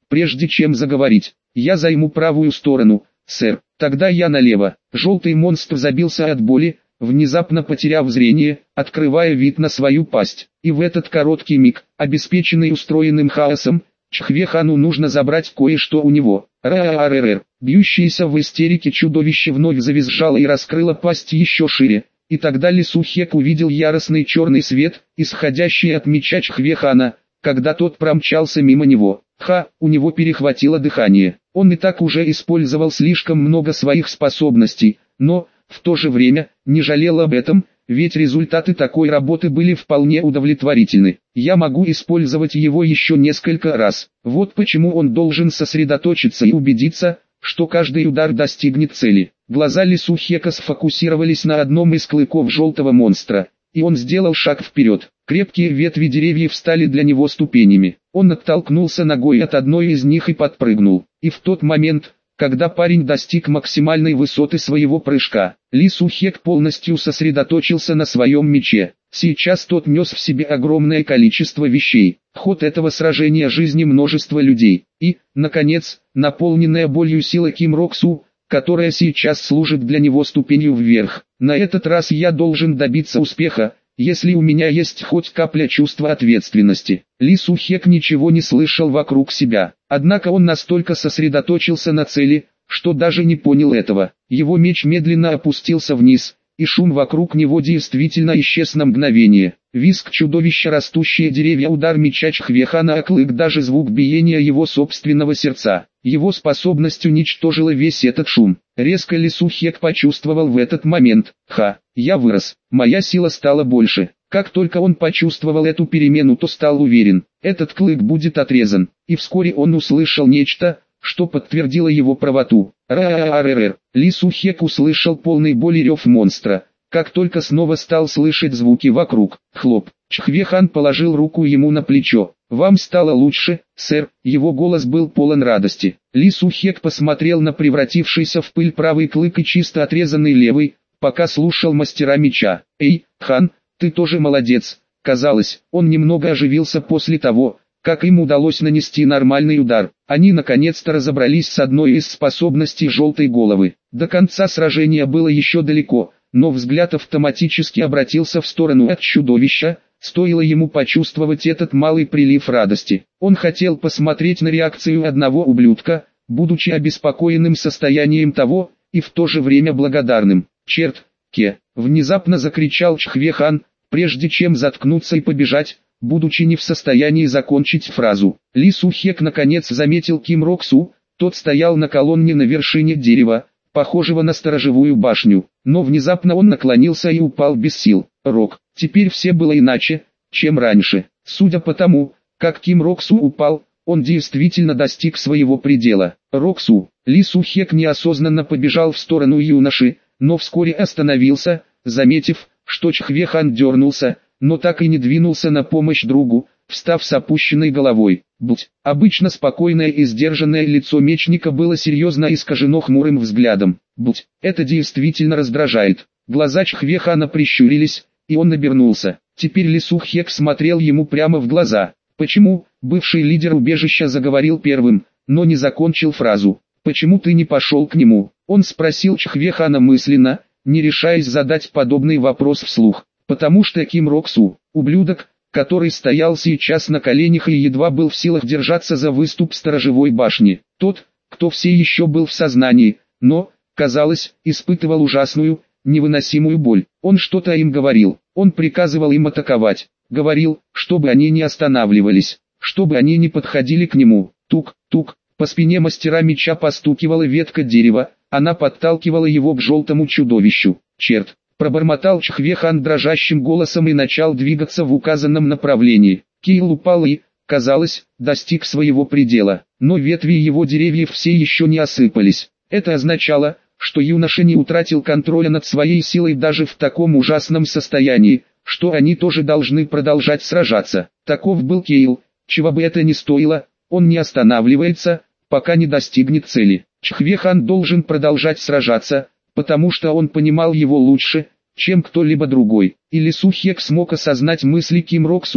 прежде чем заговорить. Я займу правую сторону, сэр. Тогда я налево. Желтый монстр забился от боли, внезапно потеряв зрение, открывая вид на свою пасть. И в этот короткий миг, обеспеченный устроенным хаосом, Чхве-хану нужно забрать кое-что у него. Ра-ра-ра-ра-ра. Бьющееся в истерике чудовище вновь завизжало и раскрыло пасть еще шире. И тогда Ли Су-хек увидел яростный черный свет, исходящий от меча Чхве-хана, когда тот промчался мимо него. Ха, у него перехватило дыхание. Он и так уже использовал слишком много своих способностей, но, в то же время, не жалел об этом, ведь результаты такой работы были вполне удовлетворительны. Я могу использовать его еще несколько раз. Вот почему он должен сосредоточиться и убедиться, что каждый удар достигнет цели. Глаза Ли Су-хека сфокусировались на одном из клыков желтого монстра, и он сделал шаг вперед. Крепкие ветви деревьев стали для него ступенями. Он оттолкнулся ногой от одной из них и подпрыгнул. И в тот момент, когда парень достиг максимальной высоты своего прыжка, Ли Су-хек полностью сосредоточился на своем мече. Сейчас тот нес в себе огромное количество вещей. Ход этого сражения жизни множества людей. И, наконец, наполненная болью сила Ким Рок Су, которая сейчас служит для него ступенью вверх. На этот раз я должен добиться успеха, если у меня есть хоть капля чувства ответственности. Ли Су-хек ничего не слышал вокруг себя. Однако он настолько сосредоточился на цели, что даже не понял этого. Его меч медленно опустился вниз, и шум вокруг него действительно исчез на мгновение. Визг чудовища, растущие деревья, удар меча Чхве-хана о клык, даже звук биения его собственного сердца. Его способность уничтожила весь этот шум. Резко Ли Су-хек почувствовал в этот момент: «Ха, я вырос, моя сила стала больше». Как только он почувствовал эту перемену, то стал уверен, этот клык будет отрезан. И вскоре он услышал нечто, что подтвердило его правоту. Ра-ра-ра-ра-ра. Ли Су-хек услышал полный боли рев монстра, как только снова стал слышать звуки вокруг. Хлоп. Чхве-хан положил руку ему на плечо. «Вам стало лучше, сэр?» Его голос был полон радости. Ли Су-хек посмотрел на превратившийся в пыль правый клык и чисто отрезанный левый, пока слушал мастера меча. «Эй, хан, ты тоже молодец». Казалось, он немного оживился после того, как им удалось нанести нормальный удар. Они наконец-то разобрались с одной из способностей желтой головы. До конца сражения было еще далеко, но взгляд автоматически обратился в сторону от чудовища. Стоило ему почувствовать этот малый прилив радости. Он хотел посмотреть на реакцию одного ублюдка, будучи обеспокоенным состоянием того, и в то же время благодарным. «Черт, Ке!» — внезапно закричал Чхве-хан, прежде чем заткнуться и побежать, будучи не в состоянии закончить фразу. Ли Су-хек наконец заметил Ким Рок Су. Тот стоял на колонне на вершине дерева, похожего на сторожевую башню, но внезапно он наклонился и упал без сил. Рок. Теперь все было иначе, чем раньше. Судя по тому, как Ким Рок Су упал, он действительно достиг своего предела. Рок Су. Ли Су-хек неосознанно побежал в сторону юноши, но вскоре остановился, заметив, что Чхве-хан дернулся, но так и не двинулся на помощь другу, встав с опущенной головой. Будь. Обычно спокойное и сдержанное лицо мечника было серьезно искажено хмурым взглядом. Будь. Это действительно раздражает. Глаза Чхве-хана прищурились, и он обернулся. Теперь Ли Су-хек смотрел ему прямо в глаза. «Почему?» — бывший лидер убежища заговорил первым, но не закончил фразу. «Почему ты не пошел к нему?» Он спросил Чхве-хана мысленно, не решаясь задать подобный вопрос вслух. Потому что Ким Рок Су, ублюдок, который стоял сейчас на коленях и едва был в силах держаться за выступ сторожевой башни. Тот, кто все еще был в сознании, но, казалось, испытывал ужасную, невыносимую боль. Он что-то им говорил, он приказывал им атаковать, говорил, чтобы они не останавливались, чтобы они не подходили к нему. Тук-тук, по спине мастера меча постукивала ветка дерева, она подталкивала его к желтому чудовищу. «Черт!» — пробормотал Чхве-хан дрожащим голосом и начал двигаться в указанном направлении. Кейл упал и, казалось, достиг своего предела, но ветви его деревьев все еще не осыпались. Это означало, что юноша не утратил контроля над своей силой даже в таком ужасном состоянии, что они тоже должны продолжать сражаться. Таков был Кейл, чего бы это ни стоило, он не останавливается, пока не достигнет цели. Чхве-хан должен продолжать сражаться, потому что он понимал его лучше, чем кто-либо другой. И Ли Су-хек смог осознать мысли Ким Рок Су,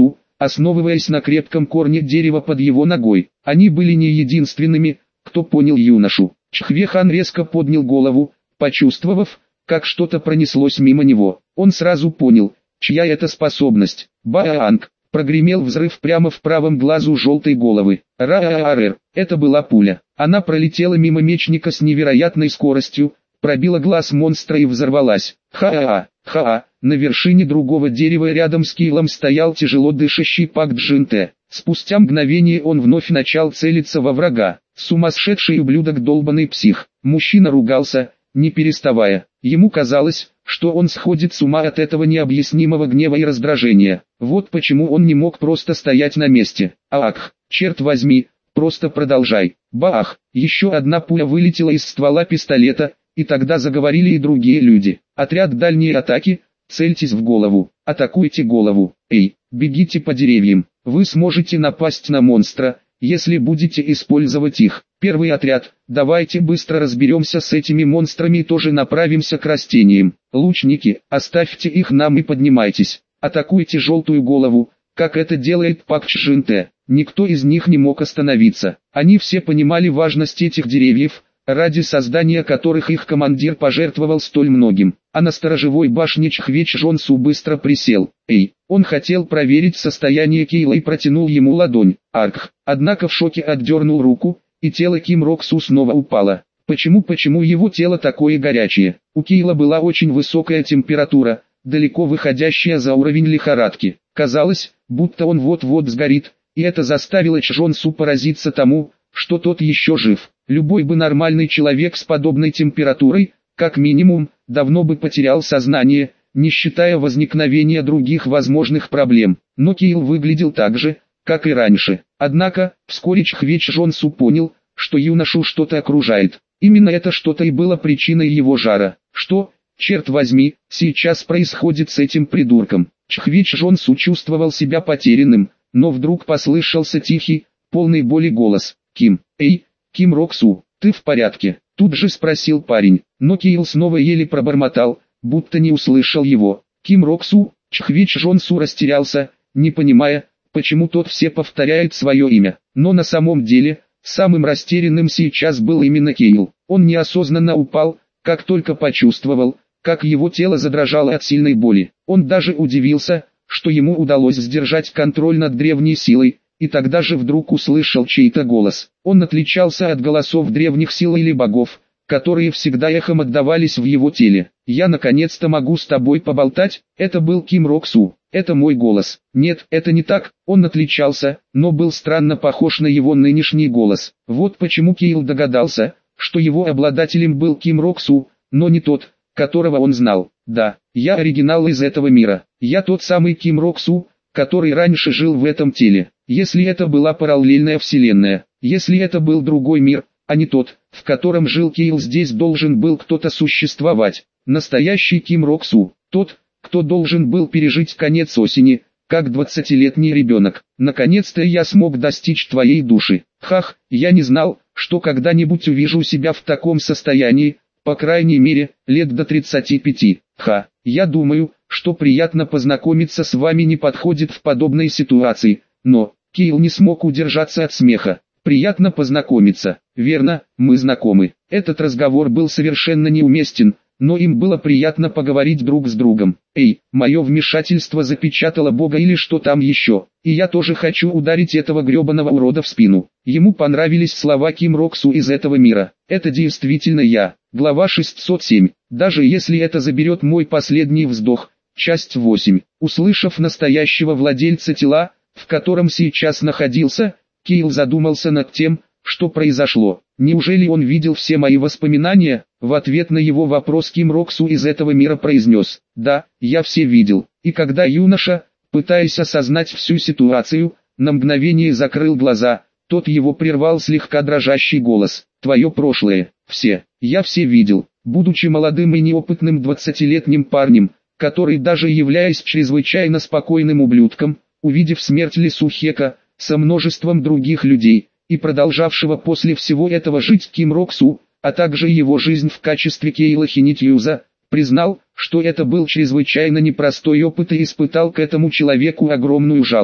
основываясь на крепком корне дерева под его ногой. Они были не единственными, кто понял юношу. Чхве-хан резко поднял голову, почувствовав, как что-то пронеслось мимо него. Он сразу понял, чья это способность. Баанг! Прогремел взрыв прямо в правом глазу желтой головы. Ра-а-а-эр! Это была пуля. Она пролетела мимо мечника с невероятной скоростью, пробила глаз монстра и взорвалась. Ха-а-а! Ха-а! На вершине другого дерева рядом с Кейлом стоял тяжело дышащий Пак Джин-те. Спустя мгновение он вновь начал целиться во врага. Сумасшедший ублюдок, долбаный псих. Мужчина ругался, не переставая. Ему казалось, что он сходит с ума от этого необъяснимого гнева и раздражения. Вот почему он не мог просто стоять на месте. Ах, черт возьми, просто продолжай. Бах! Еще одна пуля вылетела из ствола пистолета, и тогда заговорили и другие люди. Отряд дальней атаки, цельтесь в голову, атакуйте голову. Эй, бегите по деревьям. Вы сможете напасть на монстра, если будете использовать их. Первый отряд, давайте быстро разберемся с этими монстрами и тоже направимся к растениям. Лучники, оставьте их нам и поднимайтесь. Атакуйте желтую голову, как это делает Пак Джин-те. Никто из них не мог остановиться. Они все понимали важность этих деревьев, ради создания которых их командир пожертвовал столь многим. А на сторожевой башне Чхве-Чжонсу быстро присел. Эй, он хотел проверить состояние Кейла и протянул ему ладонь. Арх, однако в шоке отдернул руку, и тело Ким Рок-Су снова упало. Почему, почему его тело такое горячее? У Кейла была очень высокая температура, далеко выходящая за уровень лихорадки. Казалось, будто он вот-вот сгорит, и это заставило Чжонсу поразиться тому, что тот еще жив. Любой бы нормальный человек с подобной температурой, как минимум, давно бы потерял сознание, не считая возникновения других возможных проблем. Но Кейл выглядел так же, как и раньше. Однако, вскоре Чхве-Чжонсу понял, что юношу что-то окружает. Именно это что-то и было причиной его жара. Что, черт возьми, сейчас происходит с этим придурком? Чхве-Чжонсу чувствовал себя потерянным, но вдруг послышался тихий, полный боли голос. «Ким, эй, Ким Рок-Су, ты в порядке?» Тут же спросил парень, но Кейл снова еле пробормотал, будто не услышал его. Ким Рок-Су, Чхве-Чжонсу растерялся, не понимая, почему тот все повторяет свое имя. Но на самом деле, самым растерянным сейчас был именно Кейл. Он неосознанно упал, как только почувствовал, как его тело задрожало от сильной боли. Он даже удивился, что ему удалось сдержать контроль над древней силой, и тогда же вдруг услышал чей-то голос. Он отличался от голосов древних сил или богов, которые всегда эхом отдавались в его теле. «Я наконец-то могу с тобой поболтать?» Это был Ким Рок-Су. «Это мой голос». Нет, это не так, он отличался, но был странно похож на его нынешний голос. Вот почему Кейл догадался, что его обладателем был Ким Рок-Су, но не тот, которого он знал. «Да, я оригинал из этого мира. Я тот самый Ким Рок-Су, который раньше жил в этом теле. Если это была параллельная вселенная, если это был другой мир, а не тот, в котором жил Кейл, здесь должен был кто-то существовать. Настоящий Ким Рок-Су, тот, кто должен был пережить конец осени, как двадцатилетний ребенок. Наконец-то я смог достичь твоей души. Хах, я не знал, что когда-нибудь увижу себя в таком состоянии, по крайней мере, лет до тридцати пяти. Ха, я думаю, что приятно познакомиться с вами не подходит в подобной ситуации, но...» Кейл не смог удержаться от смеха. «Приятно познакомиться. Верно, мы знакомы». Этот разговор был совершенно неуместен, но им было приятно поговорить друг с другом. «Эй, мое вмешательство запечатало Бога или что там еще, и я тоже хочу ударить этого гребаного урода в спину». Ему понравились слова Ким Рок-Су из этого мира. «Это действительно я». Глава шестьсот семь. «Даже если это заберет мой последний вздох». Часть восемь. Услышав настоящего владельца тела, в котором сейчас находился, Кейл задумался над тем, что произошло. Неужели он видел все мои воспоминания? В ответ на его вопрос Ким Рок-Су из этого мира произнес: «Да, я все видел». И когда юноша, пытаясь осознать всю ситуацию, на мгновение закрыл глаза, тот его прервал слегка дрожащий голос: «Твое прошлое, все, я все видел». Будучи молодым и неопытным двадцатилетним парнем, который, даже являясь чрезвычайно спокойным ублюдком, увидев смерть Ли Сухека, со множеством других людей, и продолжавшего после всего этого жить Ким Рок-Су, а также его жизнь в качестве Кейла Хинитьюза, признал, что это был чрезвычайно непростой опыт и испытал к этому человеку огромную жалость.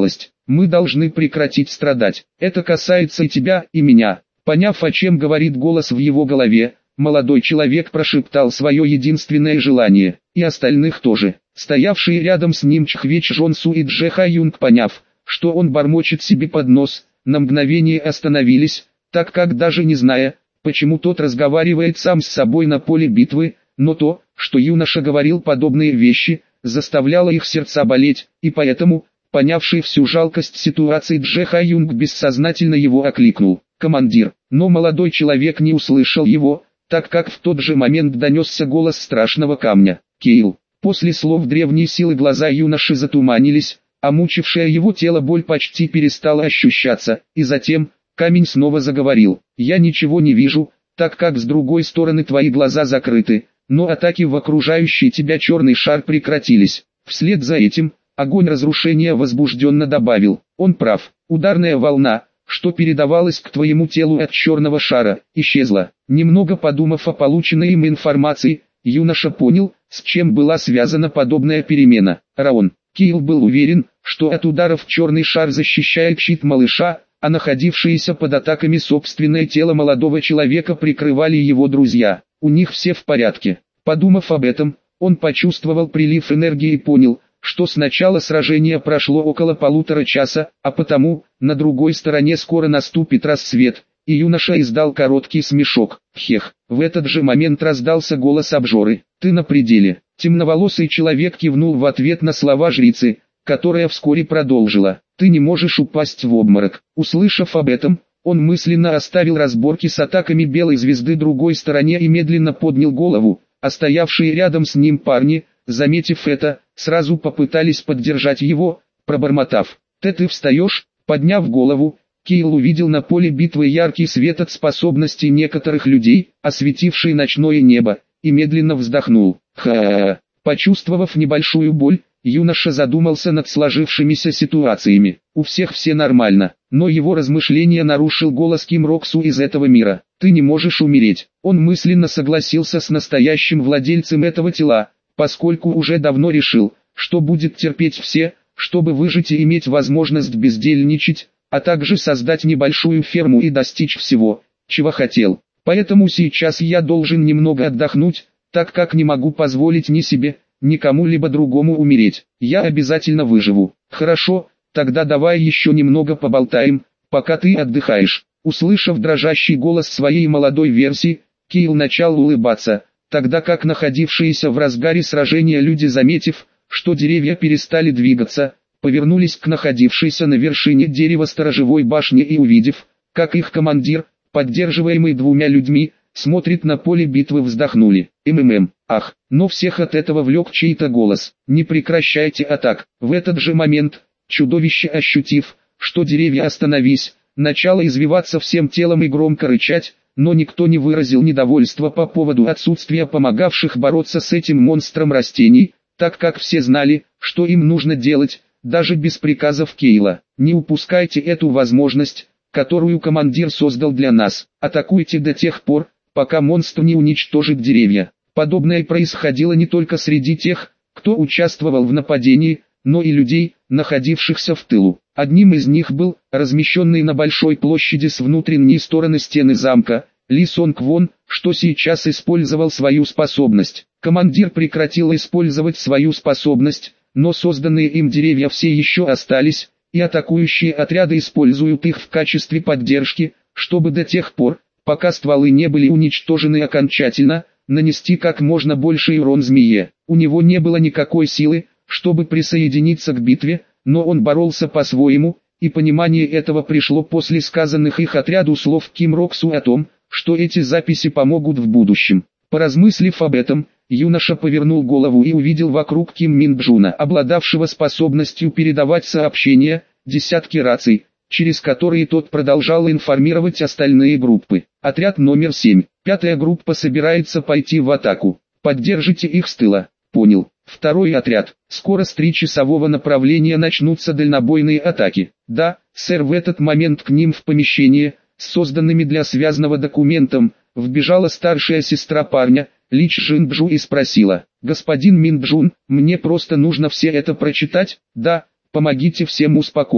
Мы должны прекратить страдать. Это касается и тебя, и меня. Поняв, о чем говорит голос в его голове, молодой человек прошептал свое единственное желание, и остальных тоже. Стоявшие рядом с ним Чхве Чжонсу и Дже Хаюнг, поняв, что он бормочет себе под нос, на мгновение остановились, так как даже не зная, почему тот разговаривает сам с собой на поле битвы, но то, что юноша говорил подобные вещи, заставляло их сердца болеть, и поэтому, понявший всю жалкость ситуации, Дже Хаюнг бессознательно его окликнул: «Командир», но молодой человек не услышал его, так как в тот же момент донесся голос страшного камня: «Кейл». После слов древней силы глаза юноши затуманились, а мучившая его тело боль почти перестала ощущаться, и затем камень снова заговорил: «Я ничего не вижу, так как с другой стороны твои глаза закрыты, но атаки в окружающий тебя черный шар прекратились». Вслед за этим, огонь разрушения возбужденно добавил: «Он прав, ударная волна, что передавалась к твоему телу от черного шара, исчезла». Немного подумав о полученной им информации, юноша понял, с чем была связана подобная перемена. Раон Кейл был уверен, что от ударов черный шар защищает щит малыша, а находившиеся под атаками собственное тело молодого человека прикрывали его друзья. У них все в порядке. Подумав об этом, он почувствовал прилив энергии и понял, что с начала сражения прошло около полутора часа, а потому, на другой стороне скоро наступит рассвет, и юноша издал короткий смешок. Хех. В этот же момент раздался голос обжоры: «Ты на пределе». Темноволосый человек кивнул в ответ на слова жрицы, которая вскоре продолжила: «Ты не можешь упасть в обморок». Услышав об этом, он мысленно оставил разборки с атаками белой звезды другой стороне и медленно поднял голову, а стоявшие рядом с ним парни, заметив это, сразу попытались поддержать его, пробормотав: «Ты ты встаешь?» Подняв голову, Кейл увидел на поле битвы яркий свет от способностей некоторых людей, осветивший ночное небо, и медленно вздохнул. Ха-ха-ха. Почувствовав небольшую боль, юноша задумался над сложившимися ситуациями. У всех все нормально, но его размышления нарушил голос Ким Роксу из этого мира. «Ты не можешь умереть». Он мысленно согласился с настоящим владельцем этого тела, поскольку уже давно решил, что будет терпеть все, чтобы выжить и иметь возможность бездельничать, а также создать небольшую ферму и достичь всего, чего хотел. Поэтому сейчас я должен немного отдохнуть, так как не могу позволить ни себе, ни кому-либо другому умереть. Я обязательно выживу. Хорошо, тогда давай еще немного поболтаем, пока ты отдыхаешь. Услышав дрожащий голос своей молодой версии, Кейл начал улыбаться, тогда как находившиеся в разгаре сражения люди, заметив, что деревья перестали двигаться, повернулись к находившейся на вершине дерева сторожевой башне и, увидев, как их командир, поддерживаемый двумя людьми, смотрит на поле битвы, вздохнули. МММ, ах, но всех от этого влек чей-то голос: «Не прекращайте атак». В этот же момент, чудовище, ощутив, что деревья остановились, начало извиваться всем телом и громко рычать, но никто не выразил недовольства по поводу отсутствия помогавших бороться с этим монстром растений, так как все знали, что им нужно делать, даже без приказов Кейла. «Не упускайте эту возможность, которую командир создал для нас. Атакуйте до тех пор, пока монстр не уничтожит деревья». Подобное происходило не только среди тех, кто участвовал в нападении, но и людей, находившихся в тылу. Одним из них был, размещенный на большой площади с внутренней стороны стены замка, Ли Сонг Вон, что сейчас использовал свою способность. Командир прекратил использовать свою способность, но созданные им деревья все еще остались, и атакующие отряды используют их в качестве поддержки, чтобы до тех пор, пока стволы не были уничтожены окончательно, нанести как можно больше урон змее. У него не было никакой силы, чтобы присоединиться к битве, но он боролся по-своему, и понимание этого пришло после сказанных их отряду слов Ким Роксу о том, что эти записи помогут в будущем. Поразмыслив об этом, юноша повернул голову и увидел вокруг Ким Минджуна, обладавшего способностью передавать сообщения, десятки раций, через которые тот продолжал информировать остальные группы. Отряд номер семь. Пятая группа собирается пойти в атаку. Поддержите их с тыла. Понял. Второй отряд. Скоро с трехчасового направления начнутся дальнобойные атаки. Да, сэр. В этот момент к ним в помещение, с созданными для связанного документом, вбежала старшая сестра парня, Ли Чжинджу, и спросила: «Господин Минджун, мне просто нужно все это прочитать?» «Да, помогите всем успокоиться».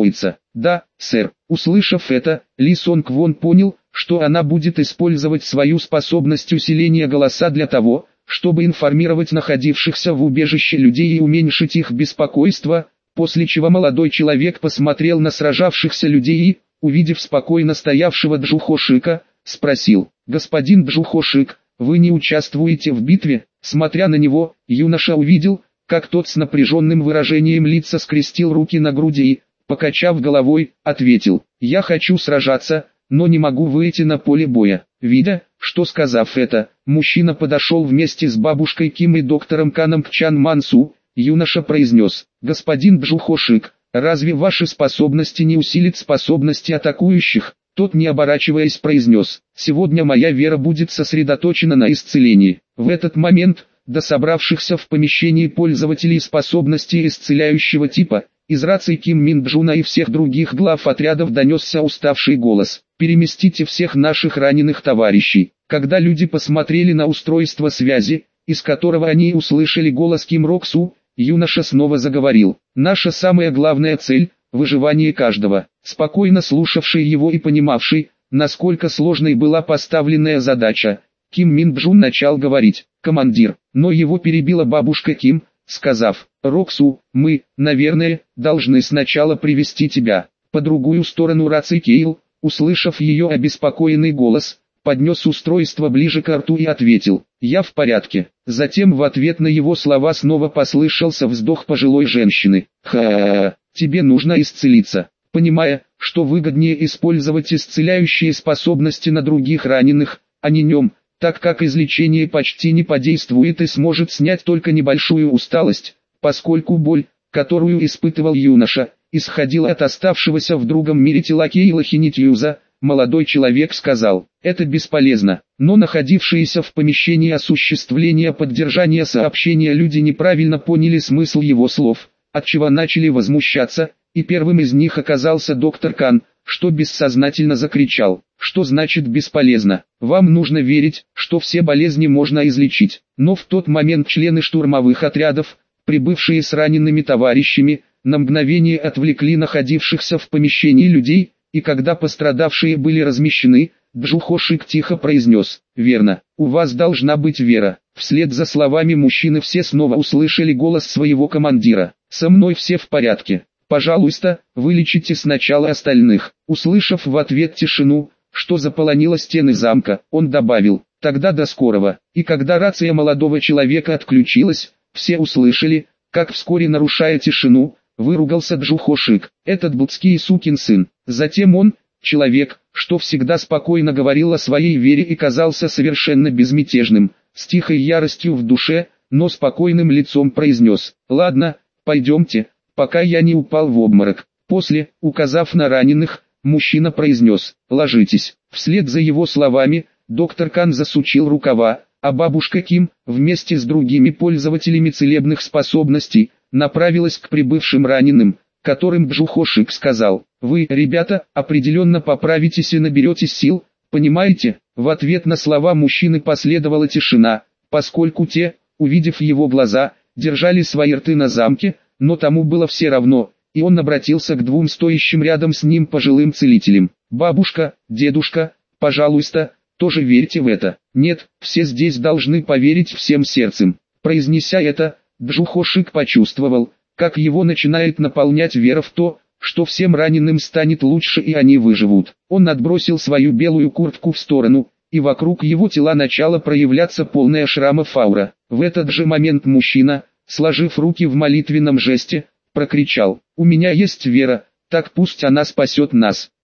Да, сэр. Услышав это, Ли Сон Квон понял, что она будет использовать свою способность усиления голоса для того, чтобы информировать находившихся в убежище людей и уменьшить их беспокойство, после чего молодой человек посмотрел на сражавшихся людей и, увидев спокойно стоявшего Джухошика, спросил: «Господин Джухошик, вы не участвуете в битве?» Смотря на него, юноша увидел, как тот с напряженным выражением лица скрестил руки на груди и, покачав головой, ответил: «Я хочу сражаться, но не могу выйти на поле боя». Видя, что сказав это, мужчина подошел вместе с бабушкой Ким и доктором Каном к Чан Мансу, юноша произнес: «Господин Джухошик, разве ваши способности не усилят способности атакующих?» Тот, не оборачиваясь, произнес: «Сегодня моя вера будет сосредоточена на исцелении». В этот момент, до собравшихся в помещении пользователей способностей исцеляющего типа, из раций Ким Мин Джуна и всех других глав отрядов донесся уставший голос: «Переместите всех наших раненых товарищей». Когда люди посмотрели на устройство связи, из которого они услышали голос Ким Роксу, юноша снова заговорил: «Наша самая главная цель – выживание каждого». Спокойно слушавший его и понимавший, насколько сложной была поставленная задача, Ким Мин Джун начал говорить: «Командир», но его перебила бабушка Ким, сказав: «Роксу, мы, наверное, должны сначала привести тебя». По другую сторону рации Кейл, услышав ее обеспокоенный голос, поднес устройство ближе к рту и ответил: «Я в порядке». Затем в ответ на его слова снова послышался вздох пожилой женщины: «Ха-ха, тебе нужно исцелиться». Понимая, что выгоднее использовать исцеляющие способности на других раненых, а не нем, так как излечение почти не подействует и сможет снять только небольшую усталость, поскольку боль, которую испытывал юноша, исходила от оставшегося в другом мире тела Кейла Хинитьюза, молодой человек сказал: «Это бесполезно». Но находившиеся в помещении осуществления поддержания сообщения люди неправильно поняли смысл его слов, отчего начали возмущаться, и первым из них оказался доктор Кан, что бессознательно закричал: «Что значит бесполезно? Вам нужно верить, что все болезни можно излечить». Но в тот момент члены штурмовых отрядов, прибывшие с ранеными товарищами, на мгновение отвлекли находившихся в помещении людей, и когда пострадавшие были размещены, Джухошик тихо произнес: «Верно, у вас должна быть вера». Вслед за словами мужчины все снова услышали голос своего командира: «Со мной все в порядке. Пожалуйста, вылечите сначала остальных». Услышав в ответ тишину, что заполонило стены замка, он добавил: «Тогда до скорого». И когда рация молодого человека отключилась, все услышали, как вскоре, нарушая тишину, выругался Джухошик: «Этот блудский сукин сын». Затем он, человек, что всегда спокойно говорил о своей вере и казался совершенно безмятежным, с тихой яростью в душе, но спокойным лицом произнес: «Ладно, пойдемте, пока я не упал в обморок». После, указав на раненых, мужчина произнес: «Ложитесь». Вслед за его словами, доктор Кан засучил рукава, а бабушка Ким, вместе с другими пользователями целебных способностей, направилась к прибывшим раненым, которым Джухошик сказал: «Вы, ребята, определенно поправитесь и наберетесь сил, понимаете?» В ответ на слова мужчины последовала тишина, поскольку те, увидев его глаза, держали свои рты на замке, но тому было все равно, и он обратился к двум стоящим рядом с ним пожилым целителям: «Бабушка, дедушка, пожалуйста, тоже верьте в это». «Нет, все здесь должны поверить всем сердцем». Произнеся это, Джухошик почувствовал, как его начинает наполнять вера в то, что всем раненым станет лучше и они выживут. Он отбросил свою белую куртку в сторону, и вокруг его тела начала проявляться полная шрамов аура. В этот же момент мужчина, сложив руки в молитвенном жесте, прокричал: «У меня есть вера, так пусть она спасет нас».